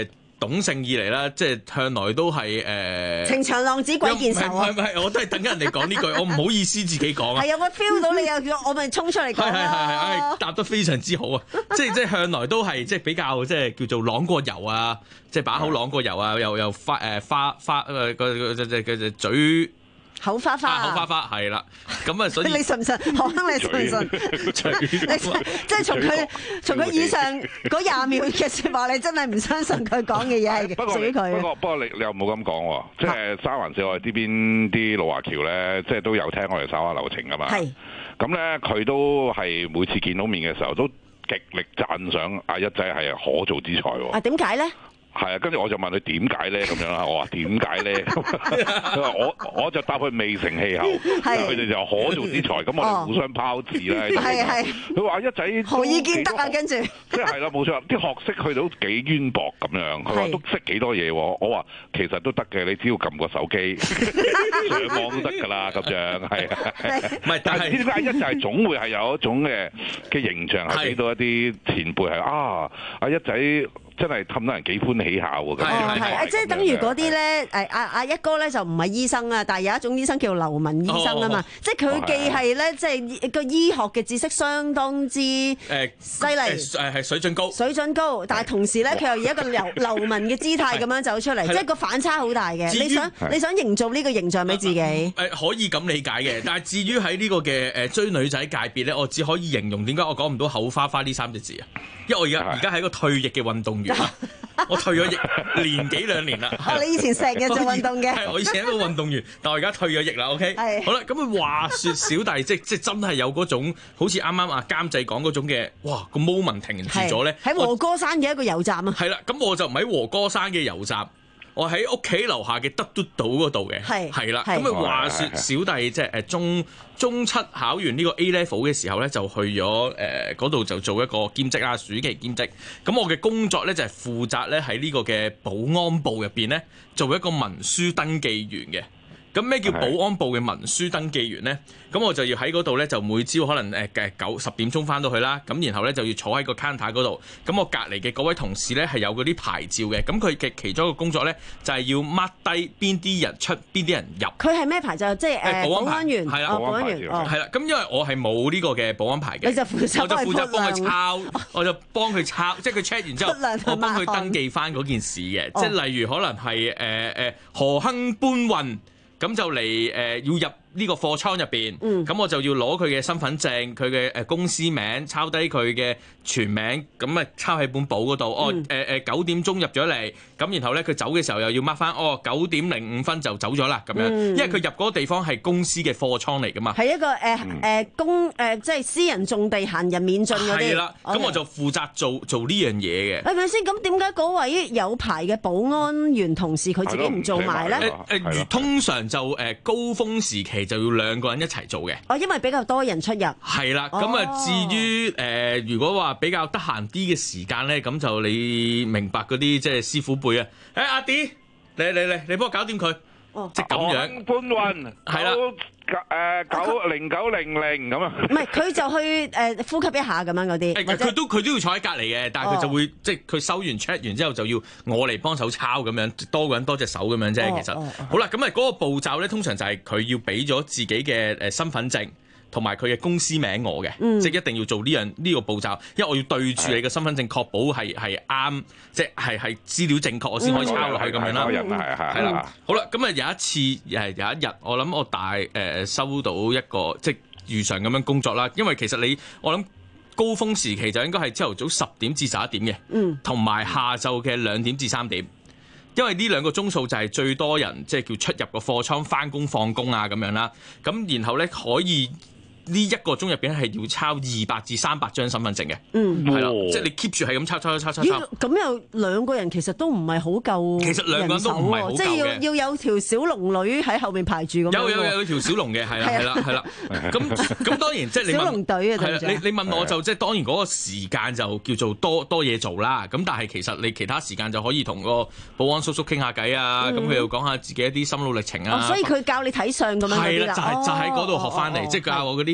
懂性以嚟啦，即係向來都係誒情長浪子鬼見愁啊！ 唔係唔係，我都係等緊人哋講呢句，我唔好意思自己講啊。 係啊，我 feel 到你又叫我咪衝出嚟講係係係係，答得非常之好啊！即係即係向來都係即係比較即係叫做朗過油啊，即係把口朗過油啊，又又花誒花花誒個個隻隻隻嘴。 口花花， 口花花係啦，咁啊，所以你信唔信？何生，你信唔信？你即係從佢從佢以上嗰廿秒嘅説話，你真係唔相信佢講嘅嘢係屬於佢。 不過不過你你又冇咁講喎，即係三環四海呢邊啲老華僑咧，即係都有聽我哋稍話流程噶嘛。係。咁咧，佢都係每次見到面嘅時候，都極力讚賞阿一仔係可造之才喎。 啊，點解咧？ 係啊，跟住我就問佢點解咧咁樣啦，我話點解咧？佢話我我就答佢未成氣候，佢哋就可造之才，咁我哋互相拋字啦。係係。佢話一仔何以見得啊？跟住即係係啦，冇錯，啲學識去到幾淵博咁樣。佢話都識幾多嘢喎？我話其實都得嘅，你只要撳個手機上網都得㗎啦，咁樣係啊。唔係，但係點解一就係總會係有一種嘅嘅形象係俾到一啲前輩係啊，阿一仔。真係氹到人幾歡喜下喎！ 係係啊，即係等於嗰啲咧，誒阿阿一哥咧就唔係醫生啊，但係有一種醫生叫劉文醫生啊嘛，即係佢既係咧，即係個醫學嘅知識相當之誒犀利， 誒係水準高， 水準高，但係同時咧佢又以一個劉劉文嘅姿態咁樣走出嚟，即係個反差好大嘅。你想你想營造呢個形象俾自己？誒可以咁理解嘅，但係至於喺呢個嘅誒追女仔界別咧，我只可以形容點解我講唔到口花花呢三隻字啊？因為我而家而家係一個退役嘅運動員。我退咗役年幾兩年啦。 哦，你以前成日做運動嘅。 係，我以前係一個運動員，但我而家退咗役啦。OK。係。好啦，咁啊話説小弟即即真係有嗰種，好似啱啱阿監製講嗰種嘅，哇個 moment 停住咗咧。 喺和歌山嘅一個油站啊。 係啦，咁我就唔喺和歌山嘅油站。我喺屋企樓下嘅德嘟島嗰度嘅，係係啦。咁啊話説小弟即係誒中中七考完呢個 A level 嘅時候咧，就去咗誒嗰度就做一個兼職啦，暑期兼職。咁我嘅工作咧就係負責咧喺呢個嘅保安部入邊咧做一個文書登記員嘅。咁咩叫保安部嘅文書登記員咧？咁我就要喺嗰度咧，就每朝可能誒嘅九十點鐘翻到去啦。咁然後咧就要坐喺個 counter 嗰度。咁我隔離嘅嗰位同事咧係有嗰啲牌照嘅。咁佢嘅其中一個工作咧就係要 mark 低邊啲人出，邊啲人入。 佢係咩牌照？即係誒保安員。 係啦， 保安員。 係啦。咁因為我係冇呢個嘅保安牌嘅， 你就負責我就負責幫佢抄，我就幫佢抄，即係佢 check 完之後，我幫佢登記翻嗰件事嘅。即係例如可能係誒誒何亨搬運。咁就嚟誒、呃、要入呢個貨倉入邊，咁、嗯、我就要攞佢嘅身份證、佢嘅誒公司名，抄低佢嘅全名，咁啊抄喺本簿嗰度。嗯、哦誒誒九點鐘入咗嚟，咁然後咧佢走嘅時候又要 mark 翻，哦九點零五分就走咗啦咁樣，嗯、因為佢入嗰個地方係公司嘅貨倉嚟噶嘛。 係一個誒誒、呃、公誒、呃、即係私人種地行人免進嗰啲。 係啦，咁 Okay. 我就負責做做呢樣嘢嘅。 係咪先？咁點解嗰位有牌嘅保安員同事佢自己唔做埋咧？ 誒誒，如通常就誒高峰時期就要兩個人一齊做嘅。 哦，因為比較多人出入。係啦，咁啊，至於誒，如果話比較得閒啲嘅時間咧，咁就你明白嗰啲即係師傅輩啊。誒，阿 D，嚟嚟嚟，你幫我搞掂佢。哦，即係咁樣。 搬運係啦。 誒九零九零零咁啊！ 唔係，佢就去誒呼吸一下咁樣嗰啲。 佢都佢都要坐喺隔離嘅，但係佢就會、哦、即係佢收完 check 完之後就要我嚟幫手抄咁樣，多個人多隻手咁樣啫。哦、其實、哦哦、好啦，咁啊嗰個步驟咧，通常就係佢要俾咗自己嘅誒身份證。同埋佢嘅公司名我嘅，嗯、即係一定要做呢樣呢個步驟，因為我要對住你嘅身份證，確保係係啱，即係係資料正確，我先可以抄落去咁樣啦。係啦，好啦，咁啊有一次誒有一日，我諗我大誒、呃、收到一個即係如常咁樣工作啦，因為其實你我諗高峰時期就應該係朝頭早十點至十一點嘅，同埋、嗯、下晝嘅兩點至三點。因為呢兩個鐘數就係最多人即係叫出入個貨倉翻工放工啊咁樣啦，咁然後咧可以。呢一個鐘入邊係要抄二百至三百張身份證嘅，嗯，係啦，即係你 keep 住係咁抄抄抄抄抄。 咁又兩個人其實都唔係好夠， 其實兩個人都唔係好夠嘅， 即係要要有條小龍女喺後面排住咁。 有有有條小龍嘅，係啦係啦係啦。咁咁當然即係你問小龍隊啊， 係啦，你你問我就即係當然嗰個時間就叫做多多嘢做啦。咁但係其實你其他時間就可以同個保安叔叔傾下偈啊。咁佢又講下自己一啲心路歷程啊。 所以佢教你睇相咁樣嗰啲啦。 係啦，就係就喺嗰度學翻嚟，即係教我嗰啲。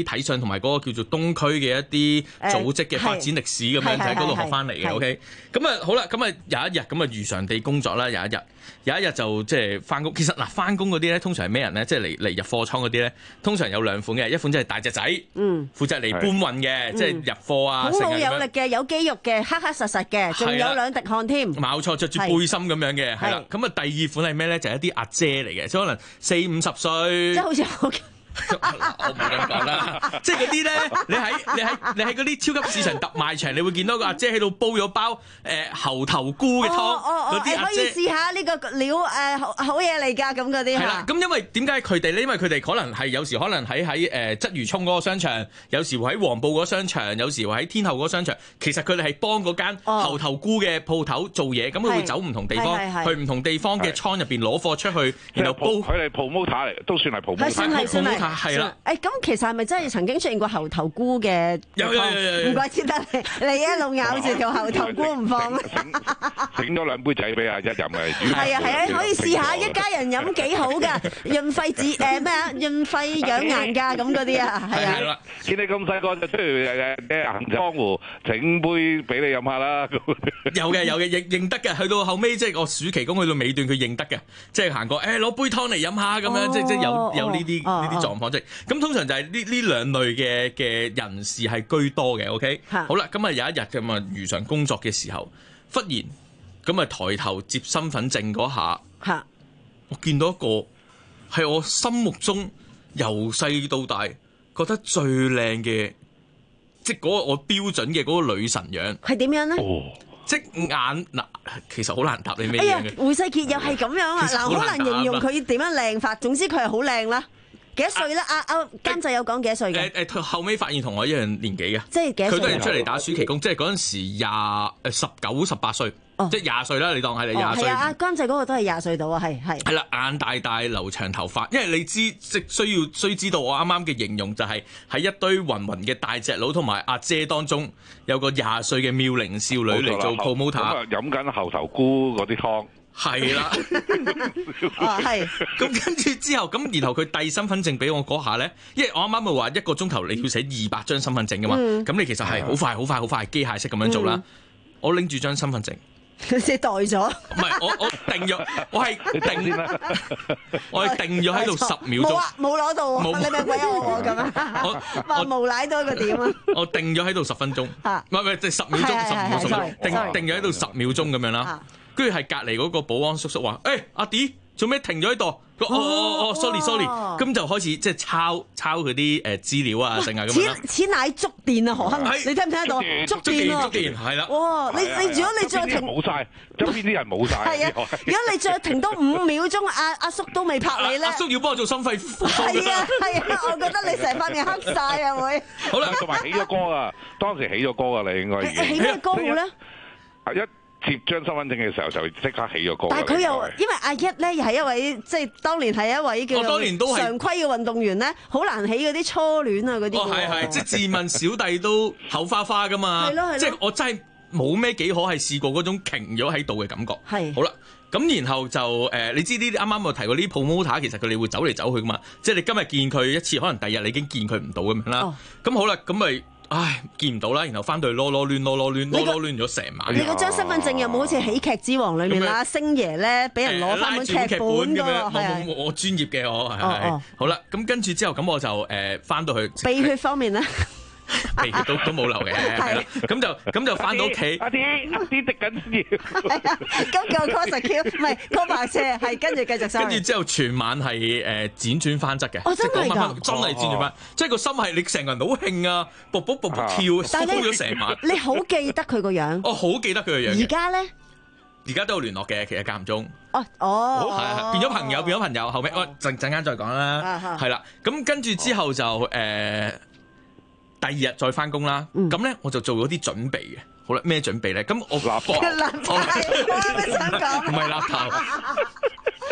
啲睇相同埋嗰個叫做東區嘅一啲組織嘅發展歷史咁樣，就喺嗰度學翻嚟嘅。OK，咁啊好啦，咁啊有一日咁啊如常地工作啦，有一日有一日就即係翻工。其實嗱，翻工嗰啲咧，通常係咩人咧？即係嚟嚟入貨倉嗰啲咧，通常有兩款嘅，一款即係大隻仔，嗯，負責嚟搬運嘅，即係入貨啊， 好好有力嘅，有肌肉嘅，黑黑實實嘅，仲有兩滴汗添。 冇錯，着住背心咁樣嘅，係啦。咁啊，第二款係咩咧？就係一啲阿姐嚟嘅，即係可能四五十歲， 即係好似我。 我唔好咁講啦，即係嗰啲咧，你喺你喺你喺嗰啲超級市場特賣場，你會見到個阿姐喺度煲咗包誒、呃、猴頭菇嘅湯，嗰啲阿姐可以試下呢個料誒、呃、好好嘢嚟㗎，咁嗰啲係啦。咁因為點解佢哋咧？因為佢哋可能係有時可能喺喺誒鰂魚涌嗰個商場，有時會喺黃埔嗰個商場，有時會喺天后嗰個商場。其實佢哋係幫嗰間猴頭菇嘅鋪頭做嘢，咁佢、哦、會走唔同地方，去唔同地方嘅倉入邊攞貨出去，然後煲。 佢哋 promoter 嚟，都算係 promoter。 係啦， 誒咁其實係咪真係曾經出現過猴頭菇嘅？ 有有有， 唔怪之得你你一路咬住條猴頭菇唔放。 整咗兩杯仔俾阿一飲嘅。 係啊係啊，可以試下一家人飲幾好㗎，潤肺止誒咩啊？潤肺養顏㗎咁嗰啲啊，係啊。係啦， 見你咁細個就出去誒誒行江湖，整杯俾你飲下啦。 有嘅有嘅，認認得嘅，去到後尾即係我暑期工去到尾段，佢認得嘅，即係行過誒攞杯湯嚟飲下咁樣，即即有有呢啲呢啲狀況即係。咁通常就係呢呢兩類嘅嘅人士係居多嘅 ，OK？ 好啦，咁啊有一日咁啊如常工作嘅時候，忽然咁啊抬頭接身份證嗰下，我見到一個係我心目中由細到大覺得最靚嘅，即係嗰個我標準嘅嗰個女神樣。 係點樣咧？ 哦，即眼嗱，其實好難答你咩樣嘅。 哎呀，胡世傑又係咁樣啊！嗱，好難形容佢點樣靚法，總之佢係好靚啦。幾多歲咧？阿阿監製有講幾多歲嘅？ 誒誒，後尾發現同我一樣年紀嘅， 即係幾多歲？ 佢都係出嚟打暑期工，即係嗰陣時廿誒十九十八歲，即係廿歲啦。你當係你廿歲。係啊，阿監製嗰個都係廿歲到啊，係係。 係啦，眼大大，留長頭髮，因為你知即需要需知道我啱啱嘅形容就係喺一堆雲雲嘅大隻佬同埋阿姐當中，有個廿歲嘅妙齡少女嚟做 promoter，咁啊飲緊猴頭菇嗰啲湯。 係啦， 啊係， 咁跟住之後，咁然後佢遞身份證俾我嗰下咧，因為我啱啱咪話一個鐘頭你要寫二百張身份證噶嘛，咁、嗯、你其實係好快好快好快機械式咁樣做啦。嗯、我拎住張身份證， 你代咗？ 唔係，我我定咗，我係定，我係定咗喺度十秒鐘， 冇攞到，你咪鬼我我咁啊！我話無賴多個點啊！ 我定咗喺度十分鐘，唔係唔係，即係十秒鐘，十秒鐘，定定咗喺度十秒鐘咁樣啦。跟住係隔離嗰個保安叔叔話：誒、欸，阿 D 做咩停咗喺度？哦哦哦 ，sorry sorry，咁就開始即係抄抄佢啲誒資料啊，剩啊咁樣啦。 此乃觸電啊，何亨，你聽唔聽得到？觸電啊！ 觸電係啦。 哇！你你如果你再停冇晒，周邊啲人冇晒。 係啊！如果你再停多五秒鐘，阿阿叔都未拍你咧。 阿叔要幫我做心肺復甦。 係啊係啊！我覺得你成塊面黑晒啊會。 好啦，同埋起咗歌啊！當時起咗歌啊，你應該已經。 起咩歌好咧？ 一接張身份證嘅時候就即刻起咗歌。 但係佢又因為阿一咧又係一位即係當年係一位叫做常規嘅運動員咧，好難起嗰啲初戀啊嗰啲。 哦係係，即係自問小弟都口花花噶嘛。 係咯係咯。 即係我真係冇咩幾可係試過嗰種停咗喺度嘅感覺。 係。 好啦，咁然後就誒、呃，你知呢啲啱啱我提過呢啲 promoter，其實佢哋會走嚟走去噶嘛。即係你今日見佢一次，可能第二日你已經見佢唔到咁樣啦。咁、哦、好啦，咁咪。唉，見唔到啦，然後翻到去囉囉攣，囉囉攣，囉囉攣咗成晚。 你嗰張身份證有冇好似《喜劇之王》裏面啦，星爺咧俾人攞翻本劇本㗎喎？ 我我我專業嘅我係係。好啦，咁跟住之後咁我就誒翻到去。 鼻血方面咧？ 鼻血都都冇流嘅，係啦，咁就咁就翻到屋企。 阿啲阿啲滴緊血。 係啊，咁叫 call 實 Q， 唔係 call 白車，係跟住繼續收。 跟住之後全晚係誒輾轉翻側嘅。 哦，真係㗎， 真係輾轉翻，即係個心係你成個人好興啊，卜卜卜卜跳，燒咗成晚。 你好記得佢個樣？ 我好記得佢個樣。 而家咧？ 而家都有聯絡嘅，其實間唔中。 哦哦， 係係變咗朋友，變咗朋友。後尾我陣陣間再講啦。係啦，咁跟住之後就誒。第二日再翻工啦，咁咧、嗯、我就做咗啲準備嘅。好啦，咩準備咧？咁我立頭， 立頭，我想講， 唔係立頭，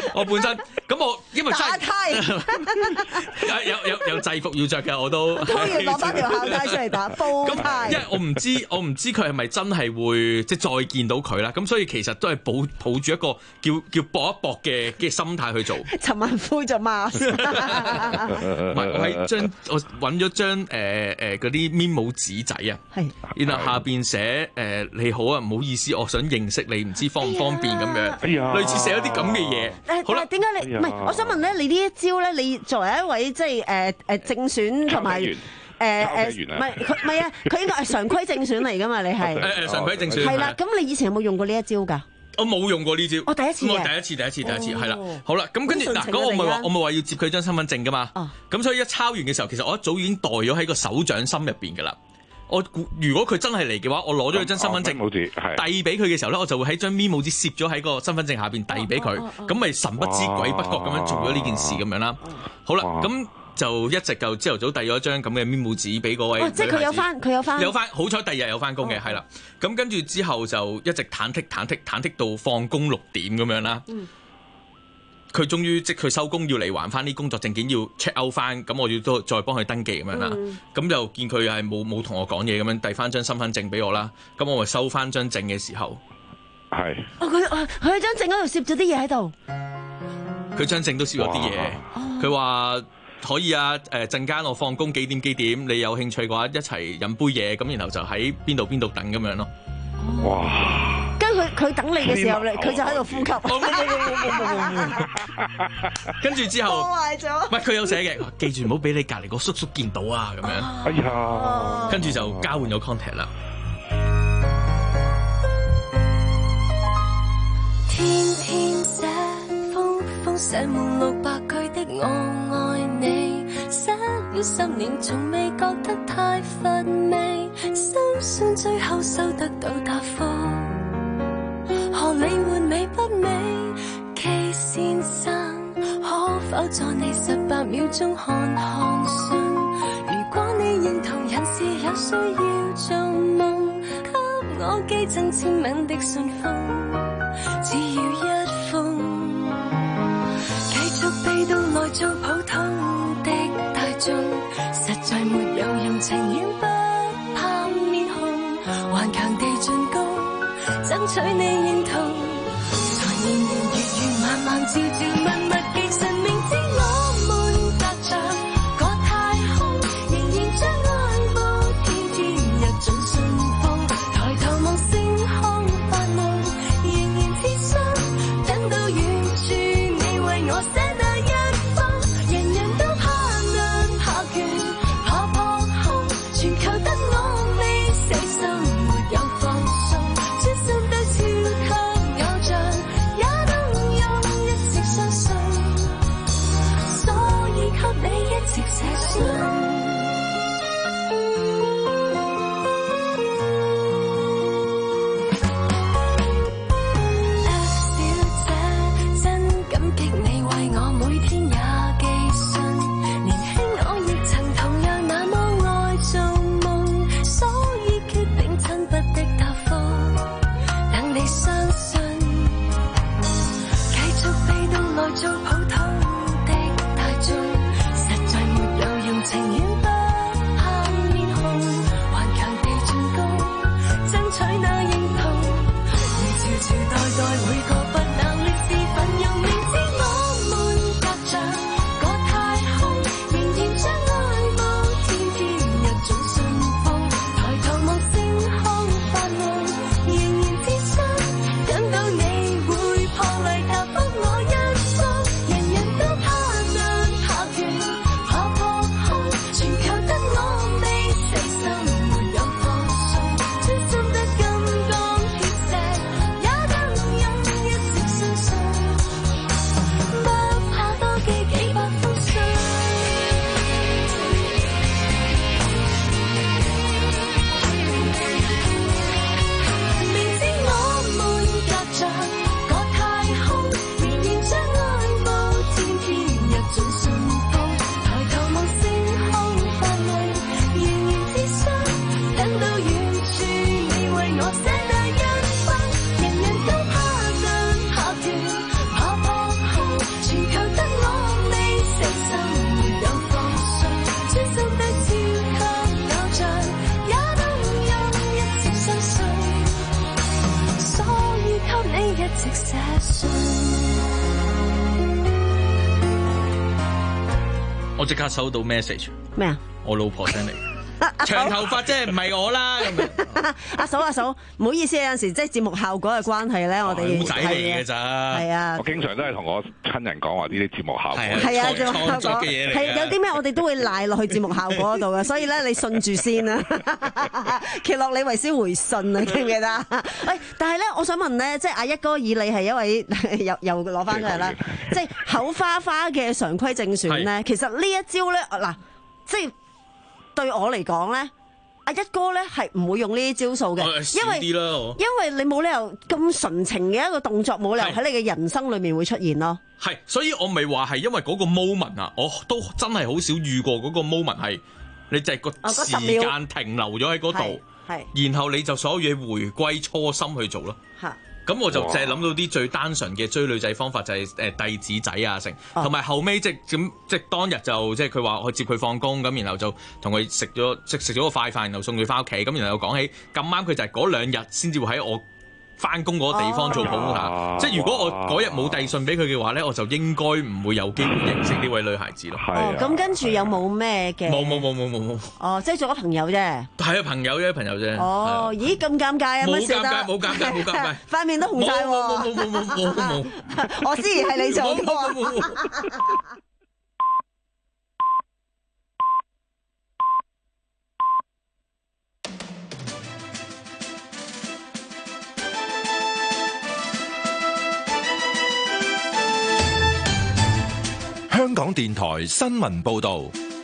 我本身咁我因為真打呔有有有有制服要着嘅，我都都要攞翻條校呔出嚟打煲呔。 因為我唔知我唔知佢係咪真係會即係再見到佢啦，咁所以其實都係抱抱住一個叫叫搏一搏嘅嘅心態去做。 陳文灰就罵，唔係我係將我揾咗張誒誒嗰啲面冇紙仔啊， 係， 然後下邊寫誒你好啊，唔好意思，我想認識你，唔知方唔方便咁樣， 哎呀， 類似寫咗啲咁嘅嘢。 誒，好啦，點解你唔係？我想問咧，你呢一招咧，你作為一位即係誒誒正選同埋誒誒，唔係佢唔係啊，佢應該係常規正選嚟㗎嘛？你係誒誒常規正選係啦。咁你以前有冇用過呢一招㗎？ 我冇用過呢招， 我第一次我第一次第一次第一次係啦，好啦，咁跟住嗱，咁我咪話我咪話要接佢張身份證㗎嘛，咁所以一抄完嘅時候，其實我一早已經袋咗喺個手掌心入邊㗎啦。我如果佢真係嚟嘅話，我攞咗佢張身份證遞俾佢嘅時候咧，我就會喺張 memo 紙攝咗喺個身份證下邊遞俾佢，咁咪神不知鬼不覺咁樣做咗呢件事咁樣啦。好啦，咁就一直就朝頭早遞咗一張咁嘅 memo 紙俾嗰位女孩子。 即係佢有翻，佢有翻， 有翻。好彩第二日有翻工嘅，係啦。咁跟住之後就一直忐忑忐忑忐忑到放工六點咁樣啦。佢終於即係佢收工要嚟還翻啲工作證件要 check out 翻，咁我要都再幫佢登記咁樣啦。咁就見佢係冇冇同我講嘢咁樣遞翻張身份證俾我啦。咁我咪收翻張證嘅時候， 係。 哦，佢佢喺張證嗰度攝咗啲嘢喺度。 佢張證都攝咗啲嘢。佢話可以啊，誒陣間我放工幾點幾點，你有興趣嘅話一齊飲杯嘢，咁然後就喺邊度邊度等咁樣咯。 哇！ 跟佢佢等你嘅時候咧，佢就喺度呼吸。 跟住之後， 破壞咗。 唔係佢有寫嘅，記住唔好俾你隔離個叔叔見到啊咁樣。 哎呀！ 跟住就交換咗 contact 啦。 天天寫封封寫滿六百句的我愛你，寫了十年從未覺得太乏味，深信最後收得到答覆。何理換美不美 ，K 先生，可否助你十八秒鐘看看信？如果你認同人是有需要做夢，給我寄贈簽名的信封，只要一封，繼續被動來做普通的大眾，實在沒有用情願不怕面紅，頑強地進攻。爭取你認同，才年年月月晚晚朝朝默默記神明知我們隔着個太空，仍然將愛慕天天日盡信奉，抬頭望星空發夢，仍然痴心等到遠處你為我寫那一封，人人都怕難怕倦怕破空，全靠得我未死心沒有放鬆。 我即刻收到 message 咩啊？ 我老婆 send 嚟。長頭髮即係唔係我啦咁樣。 阿嫂阿嫂，唔好意思，有陣時即係節目效果嘅關係咧，我哋古仔嚟嘅咋。 係啊， 我經常都係同我親人講話呢啲節目效果係啊，節目效果嘅嘢嚟。 係有啲咩我哋都會賴落去節目效果嗰度嘅，所以咧你信住先啊。奇洛李維斯回信啊，記唔記得？喂，但係咧，我想問咧，即係阿一哥以你係一位又又攞翻出嚟啦，即係口花花嘅常規正選咧，其實呢一招咧嗱，即係。對我嚟講咧，阿一哥咧係唔會用呢啲招數嘅，因為因為你冇理由咁純情嘅一個動作，冇理由喺你嘅人生裏面會出現咯。 係，所以我咪話係因為嗰個 moment 啊，我都真係好少遇過嗰個 moment 係，你就係個時間停留咗喺嗰度，然後你就所有嘢回歸初心去做咯。咁我就淨係諗到啲最單純嘅追女仔方法，就係誒遞紙仔啊，成同埋後尾即係咁即係當日就即係佢話我接佢放工，咁然後就同佢食咗即食咗個快飯，然後送佢翻屋企，咁然後又講起咁啱佢就係嗰兩日先至會喺我翻工嗰個地方做 promoter，即係如果我嗰日冇遞信俾佢嘅話咧，我就應該唔會有機會認識呢位女孩子咯。 哦，咁跟住有冇咩嘅？ 冇冇冇冇冇冇。 哦，即係做咗朋友啫。 係啊，朋友啫，朋友啫。 哦，咦咁尷尬啊？ 冇尷尬，冇尷尬，冇尷尬。 塊面都紅晒喎。 冇冇冇冇冇冇冇。 我知係你做嘅。 香港電台新聞報道，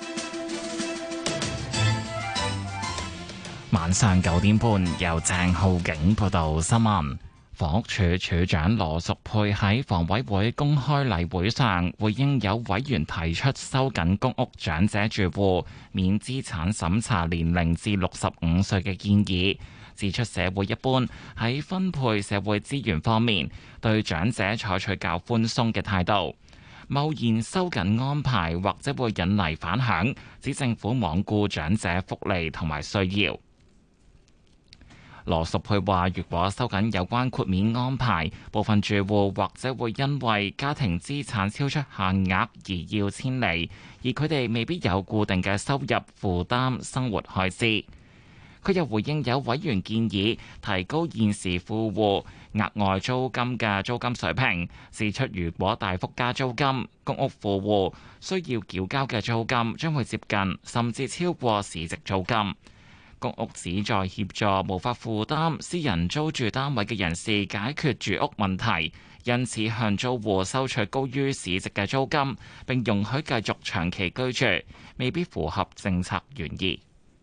晚上九點半由鄭浩景報道新聞。房屋署署長羅淑佩喺房委會公開例會上回應有委員提出收緊公屋長者住戶免資產審查年齡至六十五歲嘅建議，指出社會一般喺分配社會資源方面對長者採取較寬鬆嘅態度。貿然收緊安排或者會引嚟反響，指政府罔顧長者福利同埋需要。羅淑佩話，如果收緊有關豁免安排，部分住戶或者會因為家庭資產超出限額而要遷離，而佢哋未必有固定嘅收入負擔生活開支。佢又回應有委員建議提高現時富戶額外租金嘅租金水平，指出如果大幅加租金，公屋富戶需要繳交嘅租金將會接近甚至超過市值租金。公屋旨在協助無法負擔私人租住單位嘅人士解決住屋問題，因此向租戶收取高於市值嘅租金，並容許繼續長期居住，未必符合政策原意。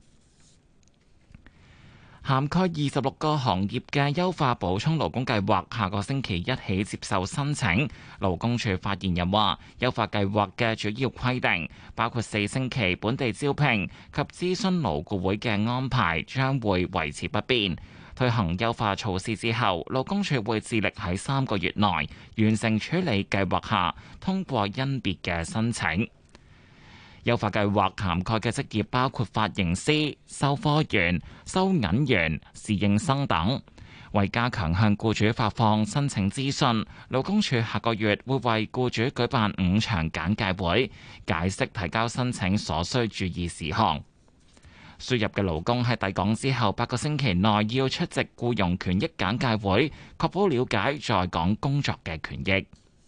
涵蓋二十六個行業嘅優化補充勞工計劃，下個星期一起接受申請。勞工處發言人話，優化計劃嘅主要規定包括四星期本地招聘及諮詢勞顧會嘅安排將會維持不變。推行優化措施之後，勞工處會致力喺三個月內完成處理計劃下通過甄別嘅申請。優化計劃涵蓋嘅職業包括髮型師、收科員、收銀員、侍應生等。為加強向僱主發放申請資訊，勞工處下個月會為僱主舉辦五場簡介會，解釋提交申請所需注意事項。輸入嘅勞工喺抵港之後八個星期內要出席僱傭權益簡介會，確保了解在港工作嘅權益。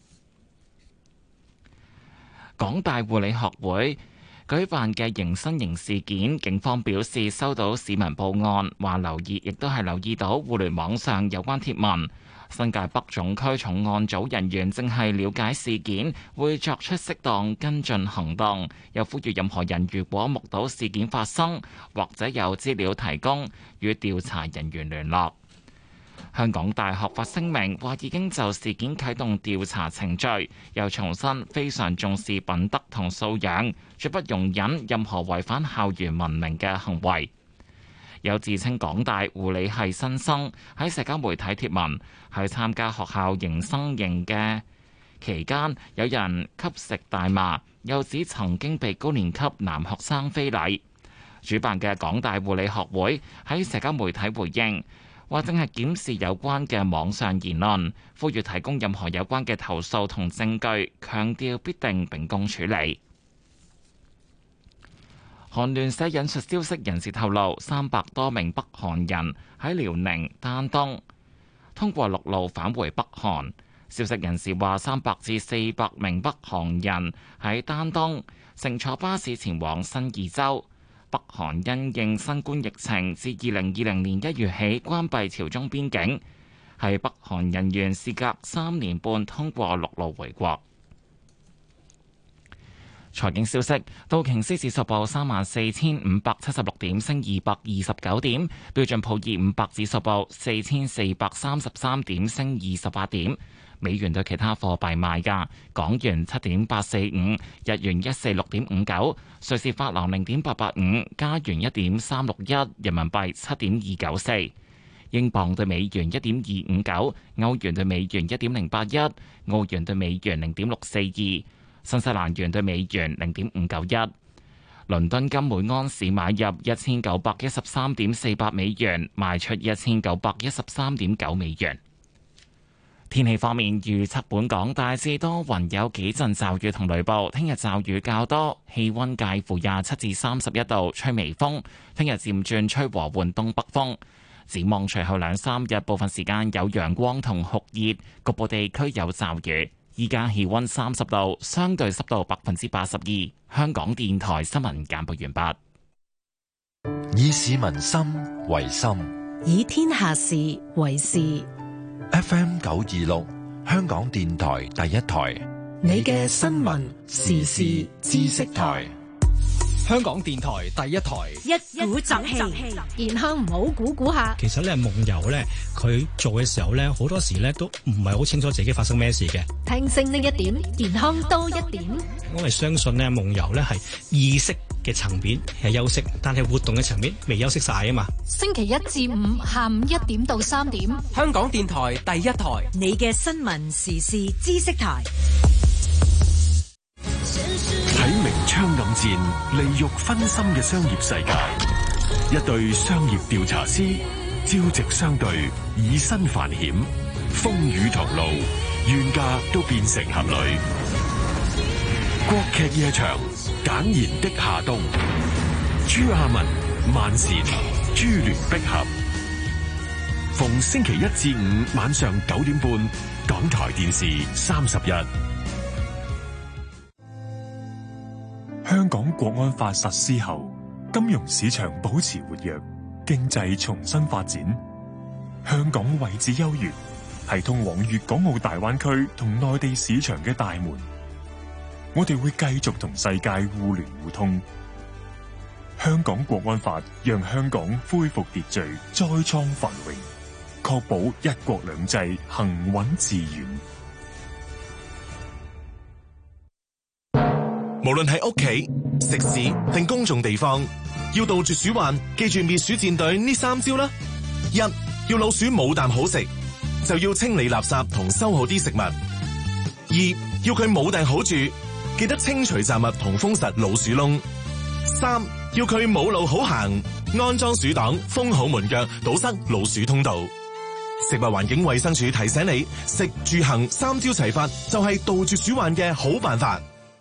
港大護理學會舉辦嘅迎新營事件，警方表示收到市民報案，話留意，亦都係留意到互聯網上有關貼文。新界北總區重案組人員正係了解事件，會作出適當跟進行動。又呼籲任何人如果目睹事件發生，或者有資料提供，與調查人員聯絡。香港大學發聲明話已經就事件啟動調查程序，又重申非常重視品德同素養，絕不容忍任何違反校園文明嘅行為。有自稱港大護理系新生喺社交媒體貼文，喺參加學校迎新營嘅期間，有人吸食大麻，又指曾經被高年級男學生非禮。主辦嘅港大護理學會喺社交媒體回應， 話正係檢視有關嘅網上言論，呼籲提供任何有關嘅投訴同證據，強調必定秉公處理。韓聯社引述消息人士透露，三百多名北韓人喺遼寧丹東通過陸路返回北韓。消息人士話，三百至四百名北韓人喺丹東乘坐巴士前往新義州。北韓因應新冠疫情，自二零二零年一月起關閉朝中邊境，係北韓人員事隔三年半通過陸路回國。財經消息，道瓊斯指數報三萬四千五百七十六點，升二百二十九點；標準普爾五百指數報四千四百三十三點，升二十八點。美元對其他貨幣賣價：港元七點八四五，日元一四六點五九，瑞士法郎零點八八五，加元一點三六一，人民幣七點二九四，英鎊對美元一點二五九，歐元對美元一點零八一，澳元對美元零點六四二，新西蘭元對美元零點五九一。倫敦金每安士買入一千九百一十三點四八美元，賣出一千九百一十三點九美元。天氣方面，預測本港大致多雲，有幾陣驟雨同雷暴。聽日驟雨較多，氣溫介乎廿七至三十一度，吹微風。聽日漸轉吹和緩東北風。展望隨後兩三日，部分時間有陽光同酷熱，局部地區有驟雨。依家氣溫三十度，相對濕度百分之八十二。香港電台新聞簡報完畢。以市民心為心， 以天下事為事。 F M 九二六，香港電台第一台， 你嘅新聞時事知識台。 香港電台第一台， 一鼓作氣，健康唔好估估下。 其實咧夢遊咧，佢做嘅時候咧，好多時咧都唔係好清楚自己發生咩事嘅。 聽聲呢一點，健康多一點。 我係相信咧夢遊咧係意識嘅層面係休息，但係活動嘅層面未休息晒啊嘛。 星期一至五下午一點到三點， 香港電台第一台， 你嘅新聞時事知識台。 喺明槍暗箭、利欲熏心嘅商業世界，一對商業調查師朝夕相對，以身犯險，風雨同路，冤家都變成俠侶。國劇夜場，簡言的夏冬，朱亞文、萬茜，珠聯璧合。逢星期一至五晚上九點半，港台電視三十一。 香港國安法實施後，金融市場保持活躍，經濟重新發展。香港位置優越，係通往粵港澳大灣區同內地市場嘅大門。我哋會繼續同世界互聯互通。香港國安法讓香港恢復秩序，再創繁榮，確保一國兩制行穩致遠。 無論喺屋企、食肆定公眾地方，要杜絕鼠患，記住滅鼠戰隊呢三招啦。一，要老鼠冇啖好食，就要清理垃圾同收好啲食物。二，要佢冇埞好住，記得清除雜物同封實老鼠窿。三，要佢冇路好行，安裝鼠擋，封好門腳，堵塞老鼠通道。食物環境衛生署提醒你，食住行三招齊發，就係杜絕鼠患嘅好辦法。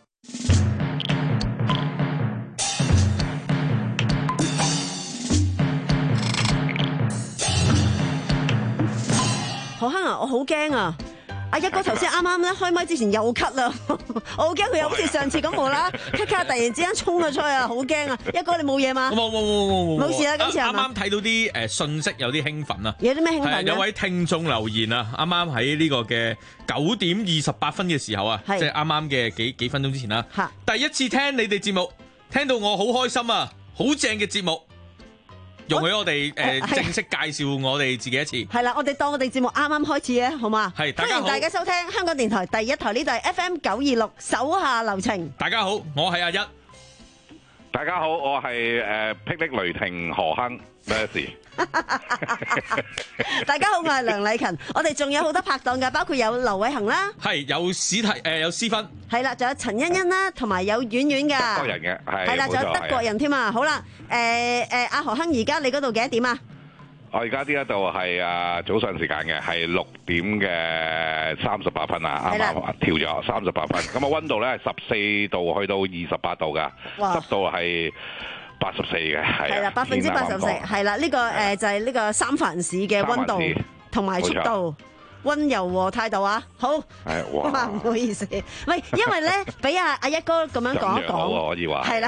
何坑啊，我好驚啊！阿一哥頭先啱啱咧開麥之前又咳啦，我好驚佢又好似上次咁無啦咳咳，突然之間衝咗出去啊，好驚啊！一哥你冇嘢嘛？ 冇冇冇冇冇冇事啦，今次係嘛？ 啱啱睇到啲誒信息有啲興奮啊！ 有啲咩興奮？ 有位聽眾留言啊，啱啱喺呢個嘅九點二十八分嘅時候啊，即係啱啱嘅幾幾分鐘之前啦，第一次聽你哋節目，聽到我好開心啊，好正嘅節目。容許我哋誒正式介紹我哋自己一次。 係啦，我哋當我哋節目啱啱開始啊，好嘛？ 係，大家好， 歡迎大家收聽香港電台第一台，呢度係 F M 九二六手下留情。 大家好，我係阿一。 大家好，我係誒霹靂雷霆何亨咩事？ 大家好，我係梁禮勤。我哋仲有好多拍檔嘅，包括有劉偉恒啦， 係有史提誒有思芬， 係啦，仲有陳欣欣啦，同埋有婉婉噶， 德國人嘅係， 係啦，仲有德國人添啊。好啦，誒誒，阿何亨而家你嗰度幾多點啊？ 我而家呢一度係啊早上時間嘅，係六點嘅三十八分啊，啱啱跳咗三十八分。咁啊溫度咧係十四度去到二十八度㗎，濕度係八十四嘅，係係啦，百分之八十四，係啦，呢個誒就係呢個三藩市嘅溫度同埋速度。溫柔和態度啊，好，哇，唔好意思，喂，因為咧，俾阿阿一哥咁樣講一講， 可以話係啦，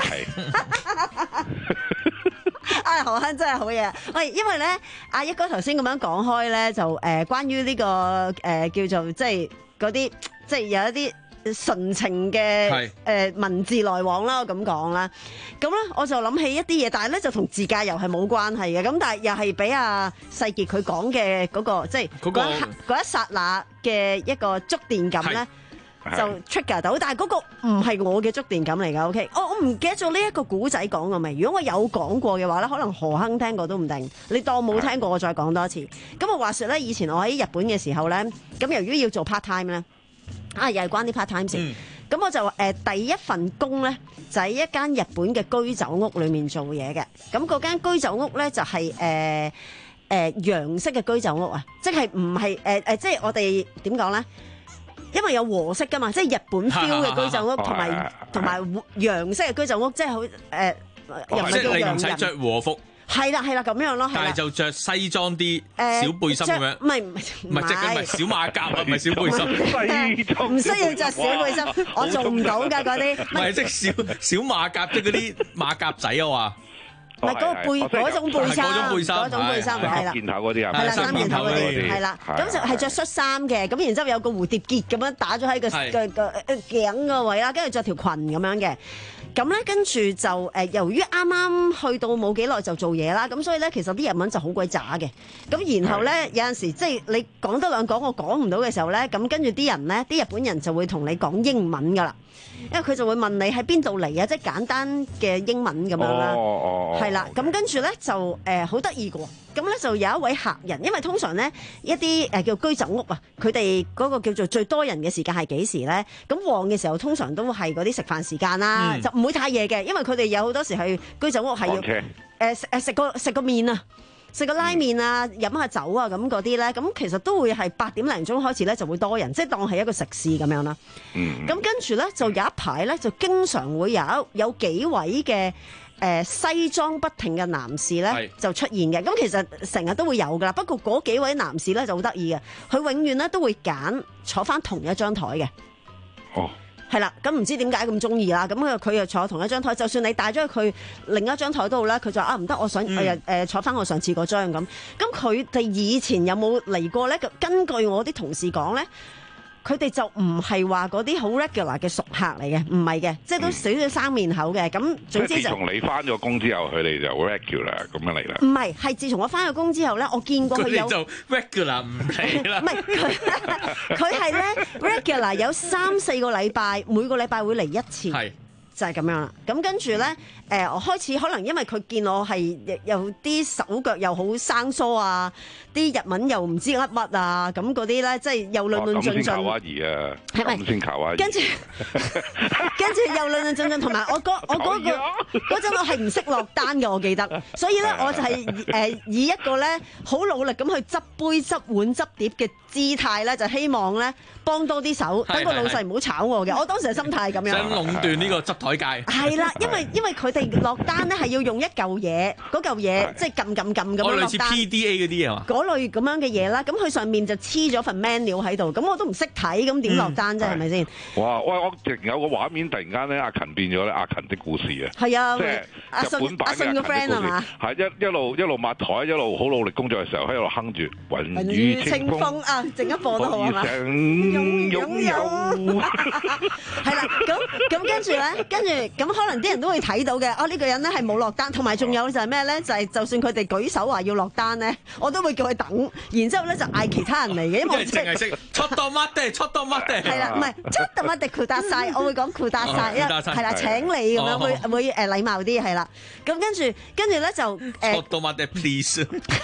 啊何亨真係好嘢，喂，因為咧，阿一哥頭先咁樣講開咧，就誒、呃、關於呢、這個誒、呃、叫做即係嗰啲，即係有一啲純情嘅誒、呃、文字來往啦，我咁講啦，咁咧我就諗起一啲嘢，但係咧就同自駕遊係冇關係嘅，咁但係又係俾阿世傑佢講嘅嗰個即係嗰、嗰個、一嗰一剎那嘅一個觸電感咧，就 trigger 到，但係嗰個唔係我嘅觸電感嚟㗎 ，OK？我我唔記得咗呢一個古仔講過未？如果我有講過嘅話咧，可能何亨聽過都唔定，你當冇聽過，我再講多一次。咁啊話說咧，以前我喺日本嘅時候咧，咁由於要做 part time 咧。啊，又係關啲 part time 事。咁、嗯、我就誒、呃、第一份工咧，就喺一間日本嘅居酒屋裏面做嘢嘅。咁嗰間居酒屋咧就係誒誒洋式嘅居酒屋啊，即係唔係誒誒，即係我哋點講咧？因為有和式噶嘛，即係日本 feel 嘅居酒屋，同埋同埋洋式嘅居酒屋，即係好誒，又唔係叫洋人。即係你唔使着和服。係啦係啦咁樣咯， 但係就着西裝啲小背心咁樣， 唔係唔係即係唔係小馬甲啊，唔係小背心， 唔需要着小背心，我做唔到㗎嗰啲。 唔係即係小小馬甲，即係嗰啲馬甲仔啊話。 唔係嗰個背嗰種背衫，嗰種背衫，嗰種背衫係啦， 件頭嗰啲啊， 係啦，三件頭嗰啲係啦，咁就係着恤衫嘅，咁然之後有個蝴蝶結咁樣打咗喺個個個頸個位啦，跟住着條裙咁樣嘅。咁咧，跟住就誒，由於啱啱去到冇幾耐就做嘢啦，咁所以咧，其實啲日文就好鬼渣嘅。咁然後咧，有陣時即係你講多兩講，我講唔到嘅時候咧，咁跟住啲人咧，啲日本人就會同你講英文噶啦，因為佢就會問你喺邊度嚟啊，即係簡單嘅英文咁樣啦。哦哦係啦，咁跟住咧就誒好得意嘅喎。咁咧就有一位客人，因為通常咧一啲誒叫居酒屋啊，佢哋嗰個叫做最多人嘅時間係幾時咧？咁旺嘅時候通常都係嗰啲食飯時間啦，嗯、就唔會太夜嘅，因為佢哋有好多時去居酒屋係要誒誒、呃、食個食個麵啊，食個拉麵啊，飲下酒啊咁嗰啲咧，咁其實都會係八點零鐘開始咧就會多人，即係當係一個食肆咁樣啦。咁、嗯、跟住咧就有一排咧就經常會有有幾位嘅。誒、呃、西裝不停嘅男士咧就出現嘅，咁其實成日都會有噶啦。不過嗰幾位男士咧就好得意嘅，佢永遠咧都會揀坐翻同一張台嘅。哦，係啦，咁唔知點解咁中意啦？咁佢佢又坐同一張台，就算你帶咗去另一張台都好啦，佢就啊唔得，我想誒誒、嗯、坐翻我上次嗰張咁。咁佢哋以前有冇嚟過咧？根據我啲同事講咧。佢哋就唔係話嗰啲好 regular 嘅熟客嚟嘅，唔係嘅，即係都少少生面口嘅。咁、嗯、總之就自從你翻咗工之後，佢哋就 regular 咁樣嚟啦。 唔係，係自從我翻咗工之後咧，我見過佢有就 regular 唔嚟啦。 唔係佢佢係咧 regular 有三四個禮拜，每個禮拜會嚟一次。係。就係咁樣啦，咁跟住咧，誒、呃，我開始可能因為佢見我係有啲手腳又好生疏啊，啲日文又唔知乜乜啊，咁嗰啲咧，即係又論論盡盡。咁先求阿姨啊，咁先求阿姨。跟住，跟住又論論盡盡，同埋我嗰我嗰個嗰陣我係唔識落單嘅，我記得，所以咧我就係誒以一個咧好努力咁去執杯、執碗、執碟嘅姿態咧，就希望咧幫多啲手，等個老細唔好炒我嘅。我當時嘅心態係咁樣。 想壟斷呢個執台界。 係啦，因為因為佢哋落單咧係要用一嚿嘢，嗰嚿嘢即係撳撳撳咁樣落單。 類似 P D A 嗰啲係嘛？ 嗰類咁樣嘅嘢啦，咁佢上面就黐咗份 menu 喺度，咁我都唔識睇，咁點落單啫？係咪先？ 哇！喂，我直有個畫面，突然間咧，阿勤變咗咧，阿勤的故事啊！ 係啊， 即係阿信阿信個 friend 係嘛？ 係一一路一路抹台，一路好努力工作嘅時候，喺度哼住雲雨清風啊！陣間播都好啊嘛。擁有係啦，咁咁跟住咧，跟住咁可能啲人都會睇到嘅。哦，呢個人咧係冇落單，同埋仲有就係咩咧？就係就算佢哋舉手話要落單咧，我都會叫佢等，然之後咧就嗌其他人嚟嘅，因為我淨係識出到乜的，出到乜的。 係啦，唔係出到乜的酷達晒，我會講酷達晒，一係啦請你咁樣會會誒禮貌啲係啦。咁跟住跟住咧就誒出到乜的 please。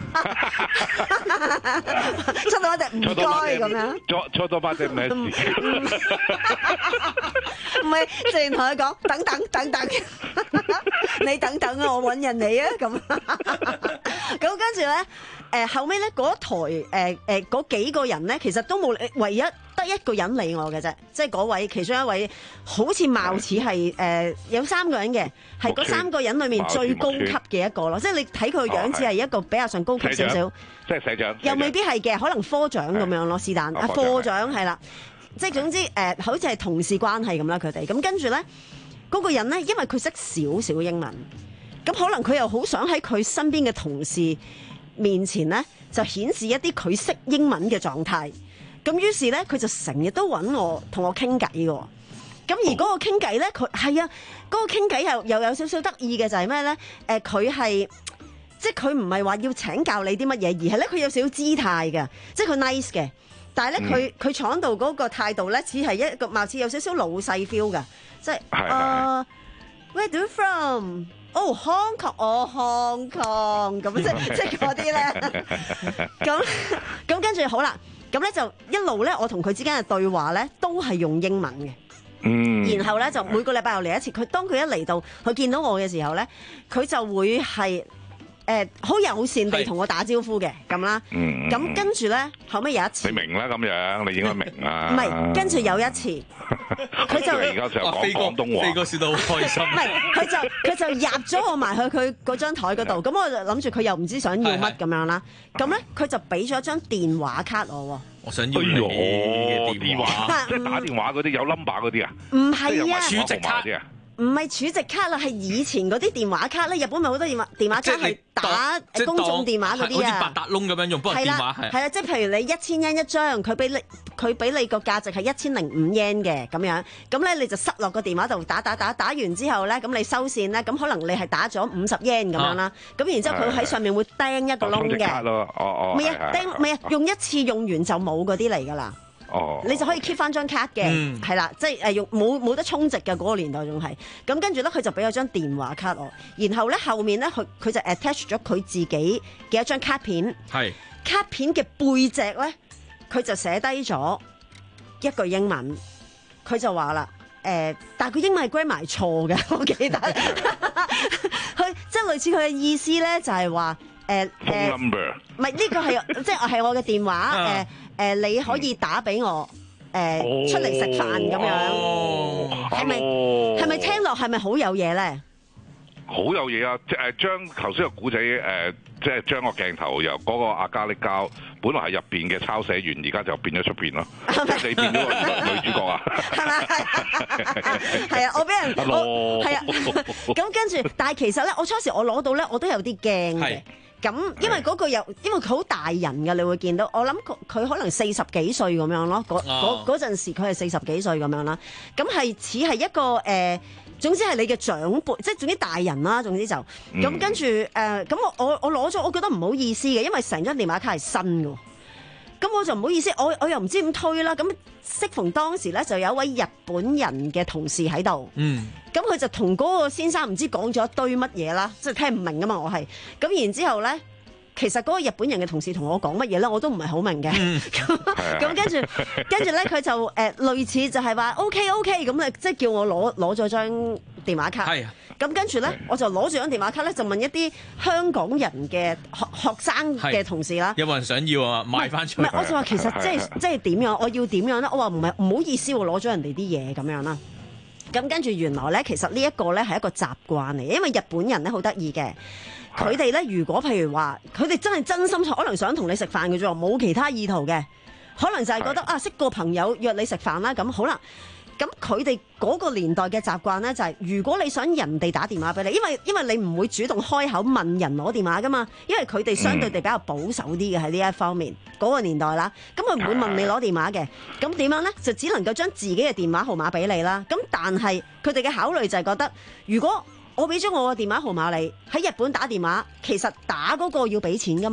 出到一隻唔該咁樣， 錯錯多八隻咩事？ 唔係，直然同佢講等等等等，你等等啊，我揾人嚟啊咁。咁跟住咧，誒後尾咧嗰台誒誒嗰幾個人咧，其實都冇，唯一得一個人理我嘅啫，即係嗰位其中一位，好似貌似係誒有三個人嘅，係嗰三個人裡面最高級嘅一個咯，即係你睇佢個樣似係一個比較上高級少少， 即係社長， 又未必係嘅，可能科長咁樣咯，是但啊科長係啦，即係總之誒，好似係同事關係咁啦，佢哋咁跟住咧嗰個人咧，因為佢識少少英文。咁可能佢又好想喺佢身邊嘅同事面前咧，就顯示一啲佢識英文嘅狀態。咁於是咧，佢就成日都揾我同我傾偈嘅。咁而嗰個傾偈咧，佢係啊，嗰、嗰個傾偈又又有少少得意嘅就係咩咧？誒、呃，佢係即係佢唔係話要請教你啲乜嘢，而係咧佢有少少姿態嘅，即係佢 nice 嘅。但係咧，佢佢坐喺度嗰個態度咧，似係一個貌似有少少老細 feel 嘅，即係啊、uh, ，Where do you from？哦、oh，Hong Kong，哦，Hong Kong，咁即即嗰啲咧，咁咁跟住好啦，咁咧就一路咧，我同佢之間嘅對話咧，都係用英文嘅。嗯。然後咧就每個禮拜又嚟一次，佢當佢一嚟到，佢見到我嘅時候咧，佢就會係誒好友善地同我打招呼嘅咁啦。嗯。咁跟住咧，後尾有一次。 你明啦，咁樣你應該明啦。 唔係，跟住有一次。佢就而家就講廣東話， 飛哥笑到好開心。 唔係，佢就佢就入咗我埋去佢嗰張台嗰度，咁我就諗住佢又唔知想要乜咁樣啦。咁咧，佢就俾咗一張電話卡我喎。 我想要你嘅電話， 即係打電話嗰啲有 number 嗰啲啊？ 唔係啊， 儲值卡啲啊？ 唔係儲值卡啦，係以前嗰啲電話卡咧。日本咪好多電話電話卡係打公眾電話嗰啲啊， 好似八達窿咁樣用，不過電話係。 係啊，即係譬如你一千 yen 一張，佢俾你佢俾你個價值係一千零五 yen 嘅咁樣，咁咧你就塞落個電話度打打打打完之後咧，咁你收線咧，咁可能你係打咗五十 yen 咁樣啦，咁、啊、然之後佢喺上面會釘一個窿嘅。 哦哦。 唔係啊，釘唔係啊，用一次用完就冇嗰啲嚟㗎啦。 哦， 你就可以 keep 翻張卡嘅，係啦、嗯，即係誒用冇冇得充值嘅嗰、嗰個年代仲係，咁跟住咧佢就俾咗張電話卡我，然後咧後面咧佢佢就 attach 咗佢自己嘅一張卡片，係卡片嘅背脊咧佢就寫低咗一句英文，佢就話啦誒，但係佢英文係 grammar 錯嘅，我記得，佢即係類似佢嘅意思咧就係話誒誒，唔係呢個係即係係我嘅電話誒。呃誒、呃，你可以打俾我，誒、呃哦、出嚟食飯咁樣，係咪係咪聽落係咪好有嘢咧？ 好有嘢啊！即係將頭先個古仔誒，即係將個鏡頭由嗰個阿加力膠，本來係入邊嘅抄寫員，而家就變咗出邊咯。你變咗個女主角啊？係咪？係啊！我俾人我係啊！ 咁跟住，但係其實咧，我初時我攞到咧，我都有啲驚嘅。咁，因為嗰個又因為佢好大人㗎，你會見到。我諗佢佢可能四十幾歲咁樣咯。嗰嗰嗰陣時佢係四十幾歲咁樣啦。咁係似係一個誒、呃，總之係你嘅長輩，即係總之大人啦。總之就咁、嗯、跟住誒，咁、呃、我我我攞咗，我覺得唔好意思嘅，因為成張電話卡係新㗎。咁我就唔好意思，我我又唔知點推啦。咁適逢當時咧，就有一位日本人嘅同事喺度。嗯。咁佢就同嗰個先生唔知講咗一堆乜嘢啦，即係聽唔明㗎嘛，我係。咁然之後咧，其實嗰個日本人嘅同事同我講乜嘢咧，我都唔係好明嘅。咁、嗯、跟住跟住咧，佢就誒、呃、類似就係話 OK OK 咁咧，即係叫我攞攞咗張電話卡。係。咁跟住咧，我就攞住張電話卡咧，就問一啲香港人嘅學學生嘅同事啦。 有冇人想要啊？賣翻出去。 唔係，我就話其實即係即係點樣？我要點樣咧？我話唔係唔好意思喎，攞咗人哋啲嘢咁樣啦。咁跟住原來咧，其實呢一個咧係一個習慣嚟，因為日本人咧好得意嘅，佢哋咧如果譬如話，佢哋真係真心可能想同你食飯嘅啫，冇其他意圖嘅，可能就係覺得啊識個朋友約你食飯啦，咁好啦。咁佢哋嗰個年代嘅習慣咧，就係如果你想人哋打電話俾你，因為因為你唔會主動開口問人攞電話噶嘛，因為佢哋相對地比較保守啲嘅喺呢一方面嗰、嗰個年代啦，咁佢唔會問你攞電話嘅，咁點樣咧？就只能夠將自己嘅電話號碼俾你啦。咁但係佢哋嘅考慮就係覺得，如果我俾咗我嘅電話號碼你喺日本打電話，其實打嗰個要俾錢噶嘛。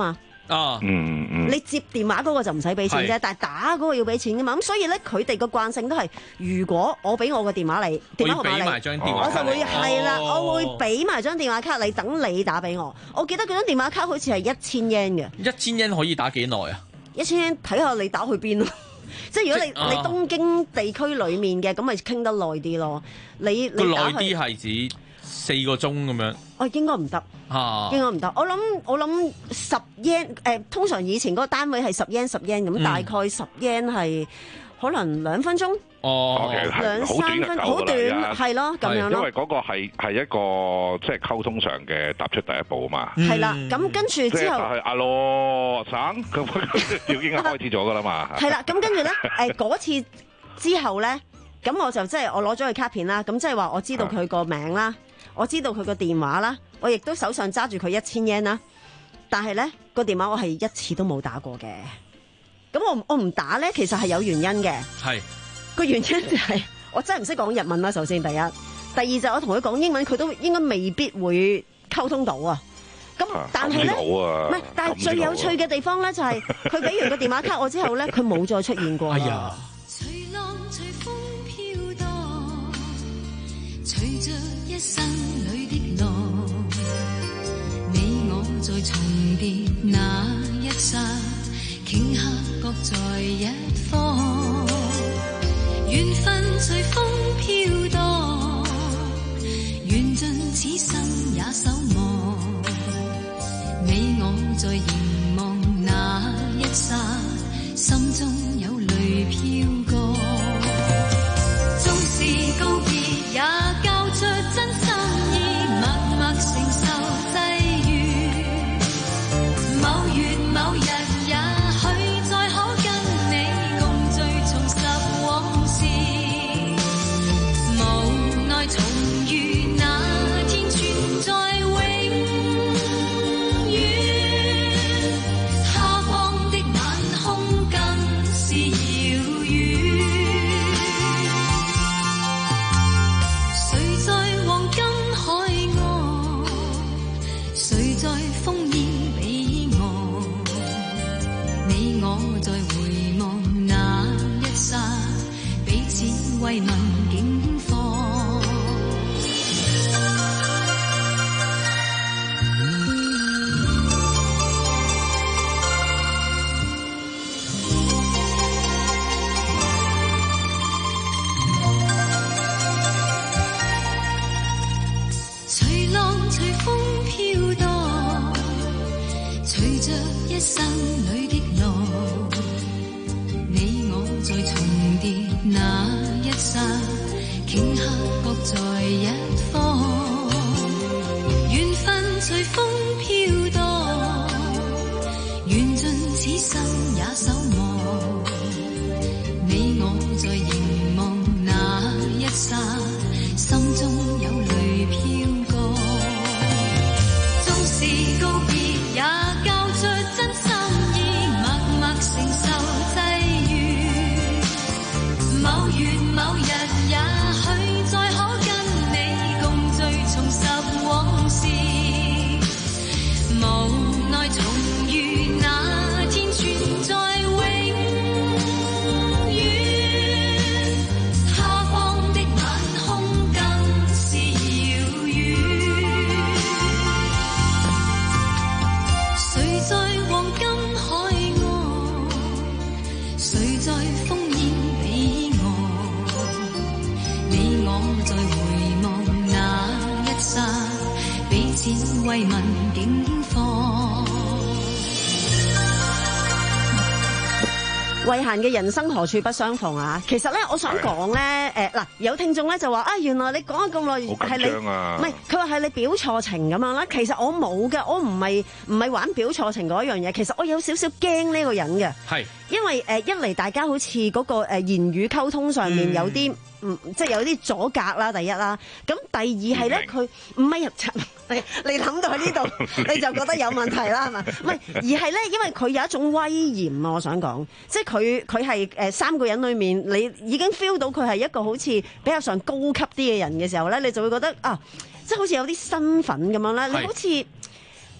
啊， 嗯嗯， 你接電話嗰個就唔使俾錢啫，但係打嗰個要俾錢噶嘛。咁所以咧，佢哋個慣性都係，如果我俾我個電話你，電話號碼你，我就會係啦，我會俾埋張電話卡你，等你打俾我。我記得嗰張電話卡好似係一千 yen 嘅， 一千 yen 可以打幾耐啊？ 一千 yen 睇下你打去邊咯。即係如果你、啊、你東京地區裡面嘅，咁咪傾得耐啲咯。你個耐你打去啲係指四個鐘咁樣。 哦，應該唔得， 啊、 應該唔得。我諗我諗十 yen 誒，通常以前嗰個單位係十 yen 十 yen 咁，大概十 yen 係可能兩分鐘。 哦， 兩三分好短，係咯咁樣咯。 因為嗰個係係一個即係溝通上嘅踏出第一步啊嘛。 係啦，咁跟住之後， 係阿羅省咁已經開始咗噶啦嘛。 係啦，咁跟住咧，誒嗰次之後咧，咁我就即係我攞咗佢卡片啦，咁即係話我知道佢個名啦，我知道佢個電話啦，我亦都手上揸住佢一千 yen 啦，但係咧個電話我係一次都冇打過嘅。咁我我唔打咧，其實係有原因嘅。 係。 個原因就係我真係唔識講日文啦，首先第一，第二就我同佢講英文，佢都應該未必會溝通到啊。咁但係咧，唔係，但係最有趣嘅地方咧就係佢俾完個電話卡我之後咧，佢冇再出現過。哎呀！隨浪隨風飄蕩，隨着一生裏的浪，你我在重疊那一剎，頃刻各在一方。緣分隨風飄蕩，緣盡此生也守望。你我在凝望那一剎，心中有淚飄過。縱是告別，也交出真心意，默默承受際遇。某月某日，也許再可跟你共聚重拾往事。無奈重遇那天存在永遠，他方的晚空更是遙遠。誰在黃金海岸，誰在烽煙彼岸，你我在回望那一剎，彼此慰問境況。隨浪隨風飄蕩，隨着一生裏的浪，你我在重疊那一剎，頃刻各在一方。緣分隨風飄蕩，緣盡此生也守望。你我在凝望那一剎，心中有淚飄過。縱是告別，也交出真心意，默默承受際遇。某月某日，也許再可跟你共聚重拾往事。無奈重遇那天存在永遠，他方的晚空更是遙遠。誰在黃金海岸，誰在烽煙彼岸，你我在回望那一剎，彼此慰問境況。慧嫻嘅人生何處不相逢啊！其實咧，我想講咧，誒嗱，有聽眾咧就話啊，原來你講咗咁耐係你，唔係佢話係你表錯情咁樣啦。其實我冇嘅，我唔係唔係玩表錯情嗰樣嘢。其實我有少少驚呢個人嘅，係因為誒一嚟大家好似嗰個誒言語溝通上面有啲。嗯，即係有啲阻隔啦，第一啦。咁第二係咧，佢唔係入層，你你諗到喺呢度，你就覺得有問題啦，係嘛？唔係，而係咧，因為佢有一種威嚴啊！我想講，即係佢佢係誒三個人裏面，你已經 feel 到佢係一個好似比較上高級啲嘅人嘅時候咧，你就會覺得啊，即係好似有啲身份咁樣啦。你好似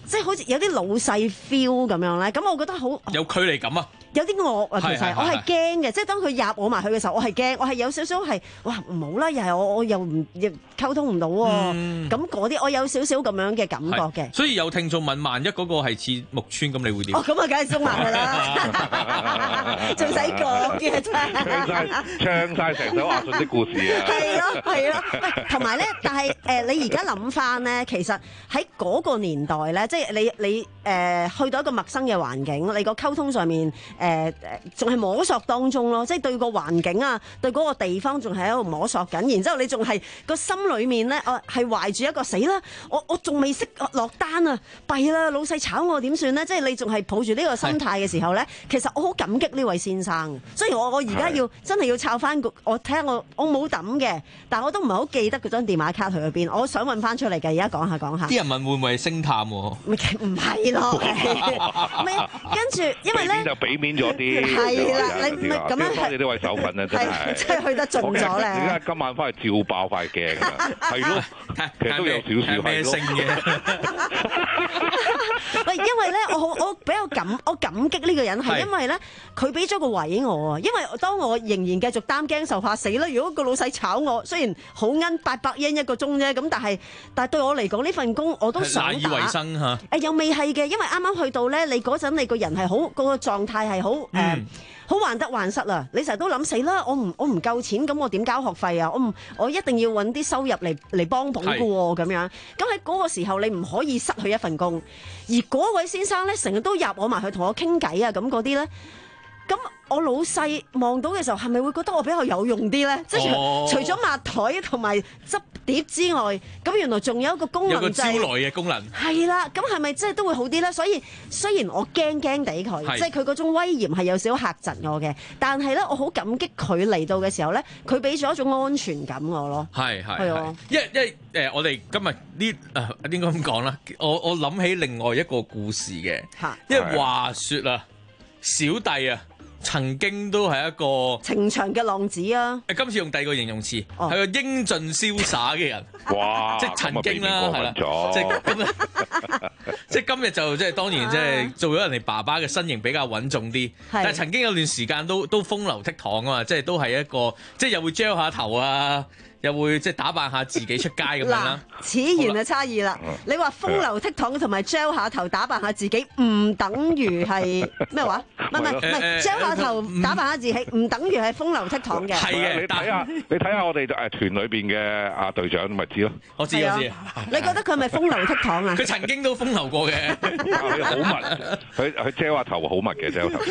即係好似有啲老細 feel 咁樣咧，咁我覺得好有距離感啊！ 有啲惡啊，其實係係係我係驚嘅，即係當佢入我埋去嘅時候，我係驚，我係有少少係哇唔好啦，又係我我又唔又溝通唔到喎，咁嗰啲我有少少咁樣嘅感覺嘅。 所以有聽眾問，萬一嗰個係似木村咁，你會點？ 哦，咁啊，梗係鬆埋佢啦，仲使講嘅真係。 唱晒唱晒成首阿信的故事啊！ 係咯係咯，喂，同埋咧，但係誒、呃，你而家諗翻咧，其實喺嗰個年代咧，即係你你誒、呃、去到一個陌生嘅環境，你個溝通上面誒誒，仲、呃、係摸索當中咯，即係對個環境啊，對嗰個地方仲係喺度摸索緊，然之後你仲係個心裏面咧，我係懷住一個死啦，我我仲未識落單啊，弊啦，老細炒我點算咧？即係你仲係抱住呢個心態嘅時候咧，其實我好感激呢位先生。雖然我我而家要真係要抄翻個，我睇下我我冇抌嘅，但我都唔係好記得嗰張電話卡去咗邊，我想揾翻出嚟嘅，而家講下講下。 啲人問會唔會係星探喎？ 唔係咯，咪跟住因為咧就俾面咗啲， 係啦，你咪咁樣多謝呢位手粉咧，真係真係去得盡咗咧。 點解今晚翻去照爆塊鏡啊？係咯，其實都有少少係咯。 喂，因為咧，我好我比較感我感激呢個人，係因為咧佢俾咗個位我啊。因為當我仍然繼續擔驚受怕死啦，如果個老細炒我，雖然好奀八百yen一個鐘啫，咁但係但係對我嚟講呢份工我都想打。賴以為生嚇。誒又未係嘅，因為啱啱去到咧，你嗰陣你個人係好嗰個狀態係好誒。好患得患失啊！你成日都諗死啦，我唔我唔夠錢，咁我點交學費啊？我唔我一定要揾啲收入嚟嚟幫補嘅喎，咁樣。咁喺嗰個時候，你唔可以失去一份工。而嗰位先生咧，成日都入我埋去同我傾偈啊，咁嗰啲咧，咁我老細望到嘅時候，係咪會覺得我比較有用啲咧？即係、oh. 除咗抹台同埋執碟之外，咁原來仲有一個功能就係有個招來嘅功能。 係啦，咁係咪即係都會好啲咧？所以雖然我驚驚地佢，即係佢嗰種威嚴係有少少嚇窒我嘅，但係咧我好感激佢嚟到嘅時候咧，佢俾咗一種安全感我咯。係係係， 因為因為誒，我哋今日呢誒應該咁講啦，我我諗起另外一個故事嘅，因為話説啊，小弟啊。曾經都係一個情場嘅浪子啊！ 誒，今次用第二個形容詞，係、哦、個英俊瀟灑嘅人。哇！即係曾經啦，係啦，即係今日，即係今日就即係當然即係做咗人哋爸爸嘅身形比較穩重啲，但係曾經有段時間都都風流倜儻啊嘛，即係都係一個即係又會 gel 下頭啊。又會即係打扮下自己出街咁樣啦。 此言嘅差異啦。你話風流倜儻同埋 gel 下頭打扮下自己，唔等於係咩話？唔係唔係唔係 gel 下頭打扮下自己，唔等於係風流倜儻嘅。 係嘅，你睇下你睇下我哋誒團裏邊嘅阿隊長咪知咯。 我知我知。 你覺得佢係咪風流倜儻啊？ 佢曾經都風流過嘅。 好密，佢佢 gel 下頭好密嘅 gel 頭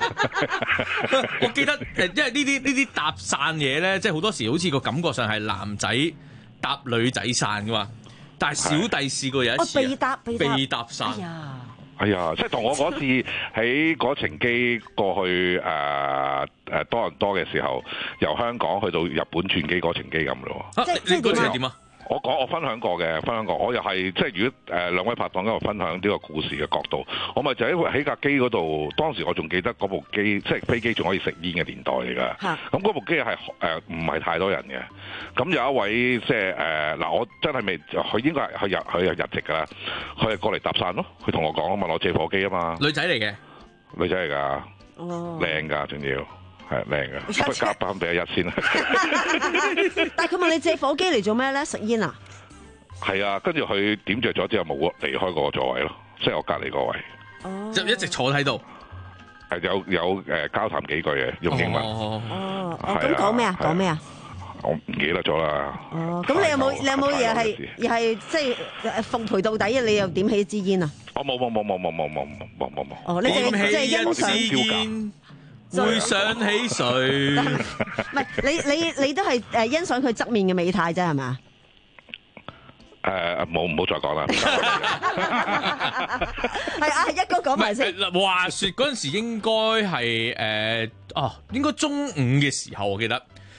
gel 我記得誒，因為呢啲呢啲搭訕嘢咧，即係好多時好似個感覺上係男仔搭女仔訕噶嘛，但係小弟試過有一次、啊、被搭被搭，被搭訕。哎呀， 哎呀，即係同我嗰次喺嗰程機過去誒誒、呃、多倫多嘅時候，由香港去到日本轉機嗰程機咁咯。 啊，你嗰次係點啊？ 我講我分享過嘅，分享過，我又係即係如果誒、呃、兩位拍檔喺度分享呢個故事嘅角度，我咪就喺喺架機嗰度，當時我仲記得嗰部機，即係飛機仲可以食煙嘅年代嚟㗎。咁嗰部機係誒唔係太多人嘅，咁有一位即係誒嗱，我真係未，佢應該係佢日佢係日籍㗎啦，佢係過嚟搭訕咯，佢同我講問我借火機啊嘛。 女仔嚟嘅， 女仔嚟㗎，靚㗎仲要。係靚嘅，不加班俾一日先啦。 但係佢問你借火機嚟做咩咧？食煙啊？ 係啊，跟住佢點着咗之後冇離開個座位咯，即係我隔離個位。 哦， 就一直坐喺度。 係有有誒交談幾句嘅，用英文。 哦哦哦，咁講咩啊？講咩啊？ 我唔記得咗啦。 哦，咁你有冇你有冇又係又係即係奉陪到底啊？你又點起支煙啊？ 我冇冇冇冇冇冇冇冇冇冇。 哦，你淨係即係欣賞。 會想起誰？ 唔係你你你都係誒欣賞佢側面嘅美態啫，係咪？ 誒冇唔好再講啦。 係啊，一哥講埋先。 話説嗰陣時應該係誒哦，應該中午嘅時候我記得。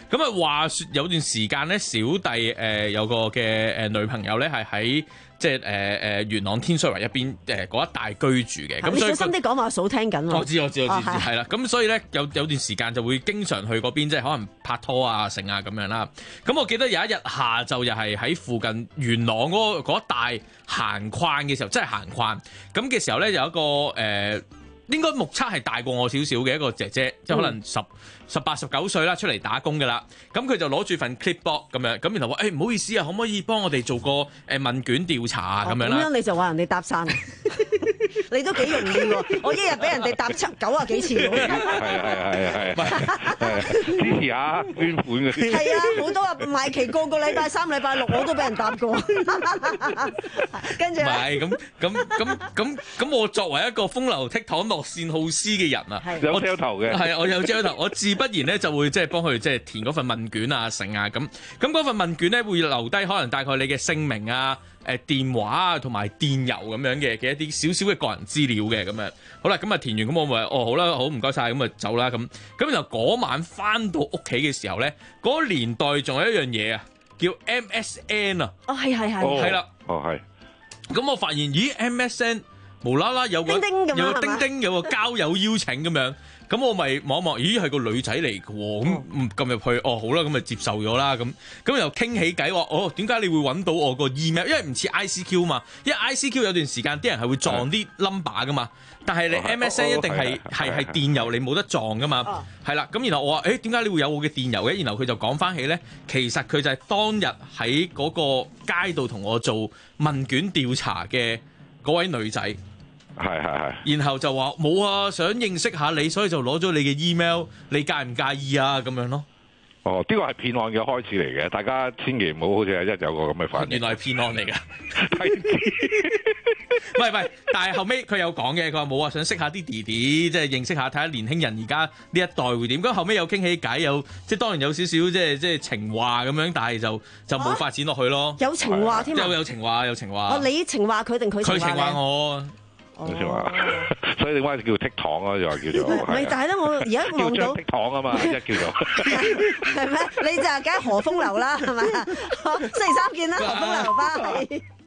咁啊話説有段時間咧，小弟誒、呃、有個嘅誒女朋友咧係喺即係誒誒元朗天水圍一邊誒嗰一帶居住嘅。咁所以你小心啲講話，數聽緊喎。 我知我知我知， 哦係啦。咁所以咧有有段時間就會經常去嗰邊，即係可能拍拖啊、成啊咁樣啦。咁我記得有一日下晝又係喺附近元朗嗰嗰一帶行逛嘅時候，即係行逛咁嘅時候咧，有一個誒。呃應該目測係大過我少少嘅一個姐姐，即係可能十十八十九歲啦，出嚟打工㗎啦。咁佢就攞住份 clipboard 咁樣，咁然後話：誒、欸、唔好意思啊，可唔可以幫我哋做個誒問卷調查啊？咁樣啦。 咁樣你就話人哋搭訕，你都幾容易喎！我一日俾人哋搭七九啊幾次喎。 係啊係啊係啊係啊！支持下捐款嗰啲。 係啊，好多啊！賣旗個個禮拜三、禮拜六我都俾人搭過。跟住唔係咁咁咁咁咁，我作為一個風流倜儻、樂善好施嘅人啊， 有遮頭嘅， 係啊，我有遮頭，我自不然咧就會即係幫佢即係填嗰份問卷啊、成啊咁。咁嗰份問卷咧會留低可能大概你嘅姓名啊、誒電話啊同埋電郵咁樣嘅嘅一啲少少嘅個人資料嘅咁樣。好啦，咁啊填完咁我咪哦好啦，好唔該晒，咁啊走啦咁。咁然後嗰晚翻到屋企嘅時候咧，嗰、那個、年代仲有一樣嘢啊，叫 M S N 啊。 哦，係係係。 係啦。 哦係。 咁我發現咦 M S N 無啦啦有個叮叮有個叮叮有個交友邀請咁樣，咁我咪望一望，咦係個女仔嚟嘅喎，咁嗯撳入去，哦好啦，咁咪接受咗啦，咁咁又傾起偈話，哦點解你會揾到我個 email？因為唔似 I C Q 嘛，因為 I C Q 有段時間啲人係會撞啲 number 噶嘛，但係你 M S N 一定係係係電郵，你冇得撞噶嘛，係啦，咁然後我話，誒點解你會有我嘅電郵嘅？然後佢就講翻起咧，其實佢就係當日喺嗰個街度同我做問卷調查嘅嗰位女仔。 係係係， 然後就話冇啊，想認識下你，所以就攞咗你嘅 email，你介唔介意啊？咁樣咯。 哦，呢個係騙案嘅開始嚟嘅，大家千祈唔好好似一有個咁嘅反應。 原來係騙案嚟㗎。唔係唔係，但係後尾佢有講嘅，佢話冇啊，想識下啲弟弟，即係認識下睇下年輕人而家呢一代會點。咁後尾有傾起偈，有即係當然有少少即係即係情話咁樣，但係就就冇發展落去咯。 有情話添啊！ 有有情話有情話。 哦，你情話佢定佢情話？ 佢情話我。 好似話，所以點解叫剔糖啊？就話叫做。 唔係，但係咧，我而家望到剔糖啊嘛，一叫做。 係咩？你就係梗係何風流啦，係咪啊？星期三見啦，何風流，拜。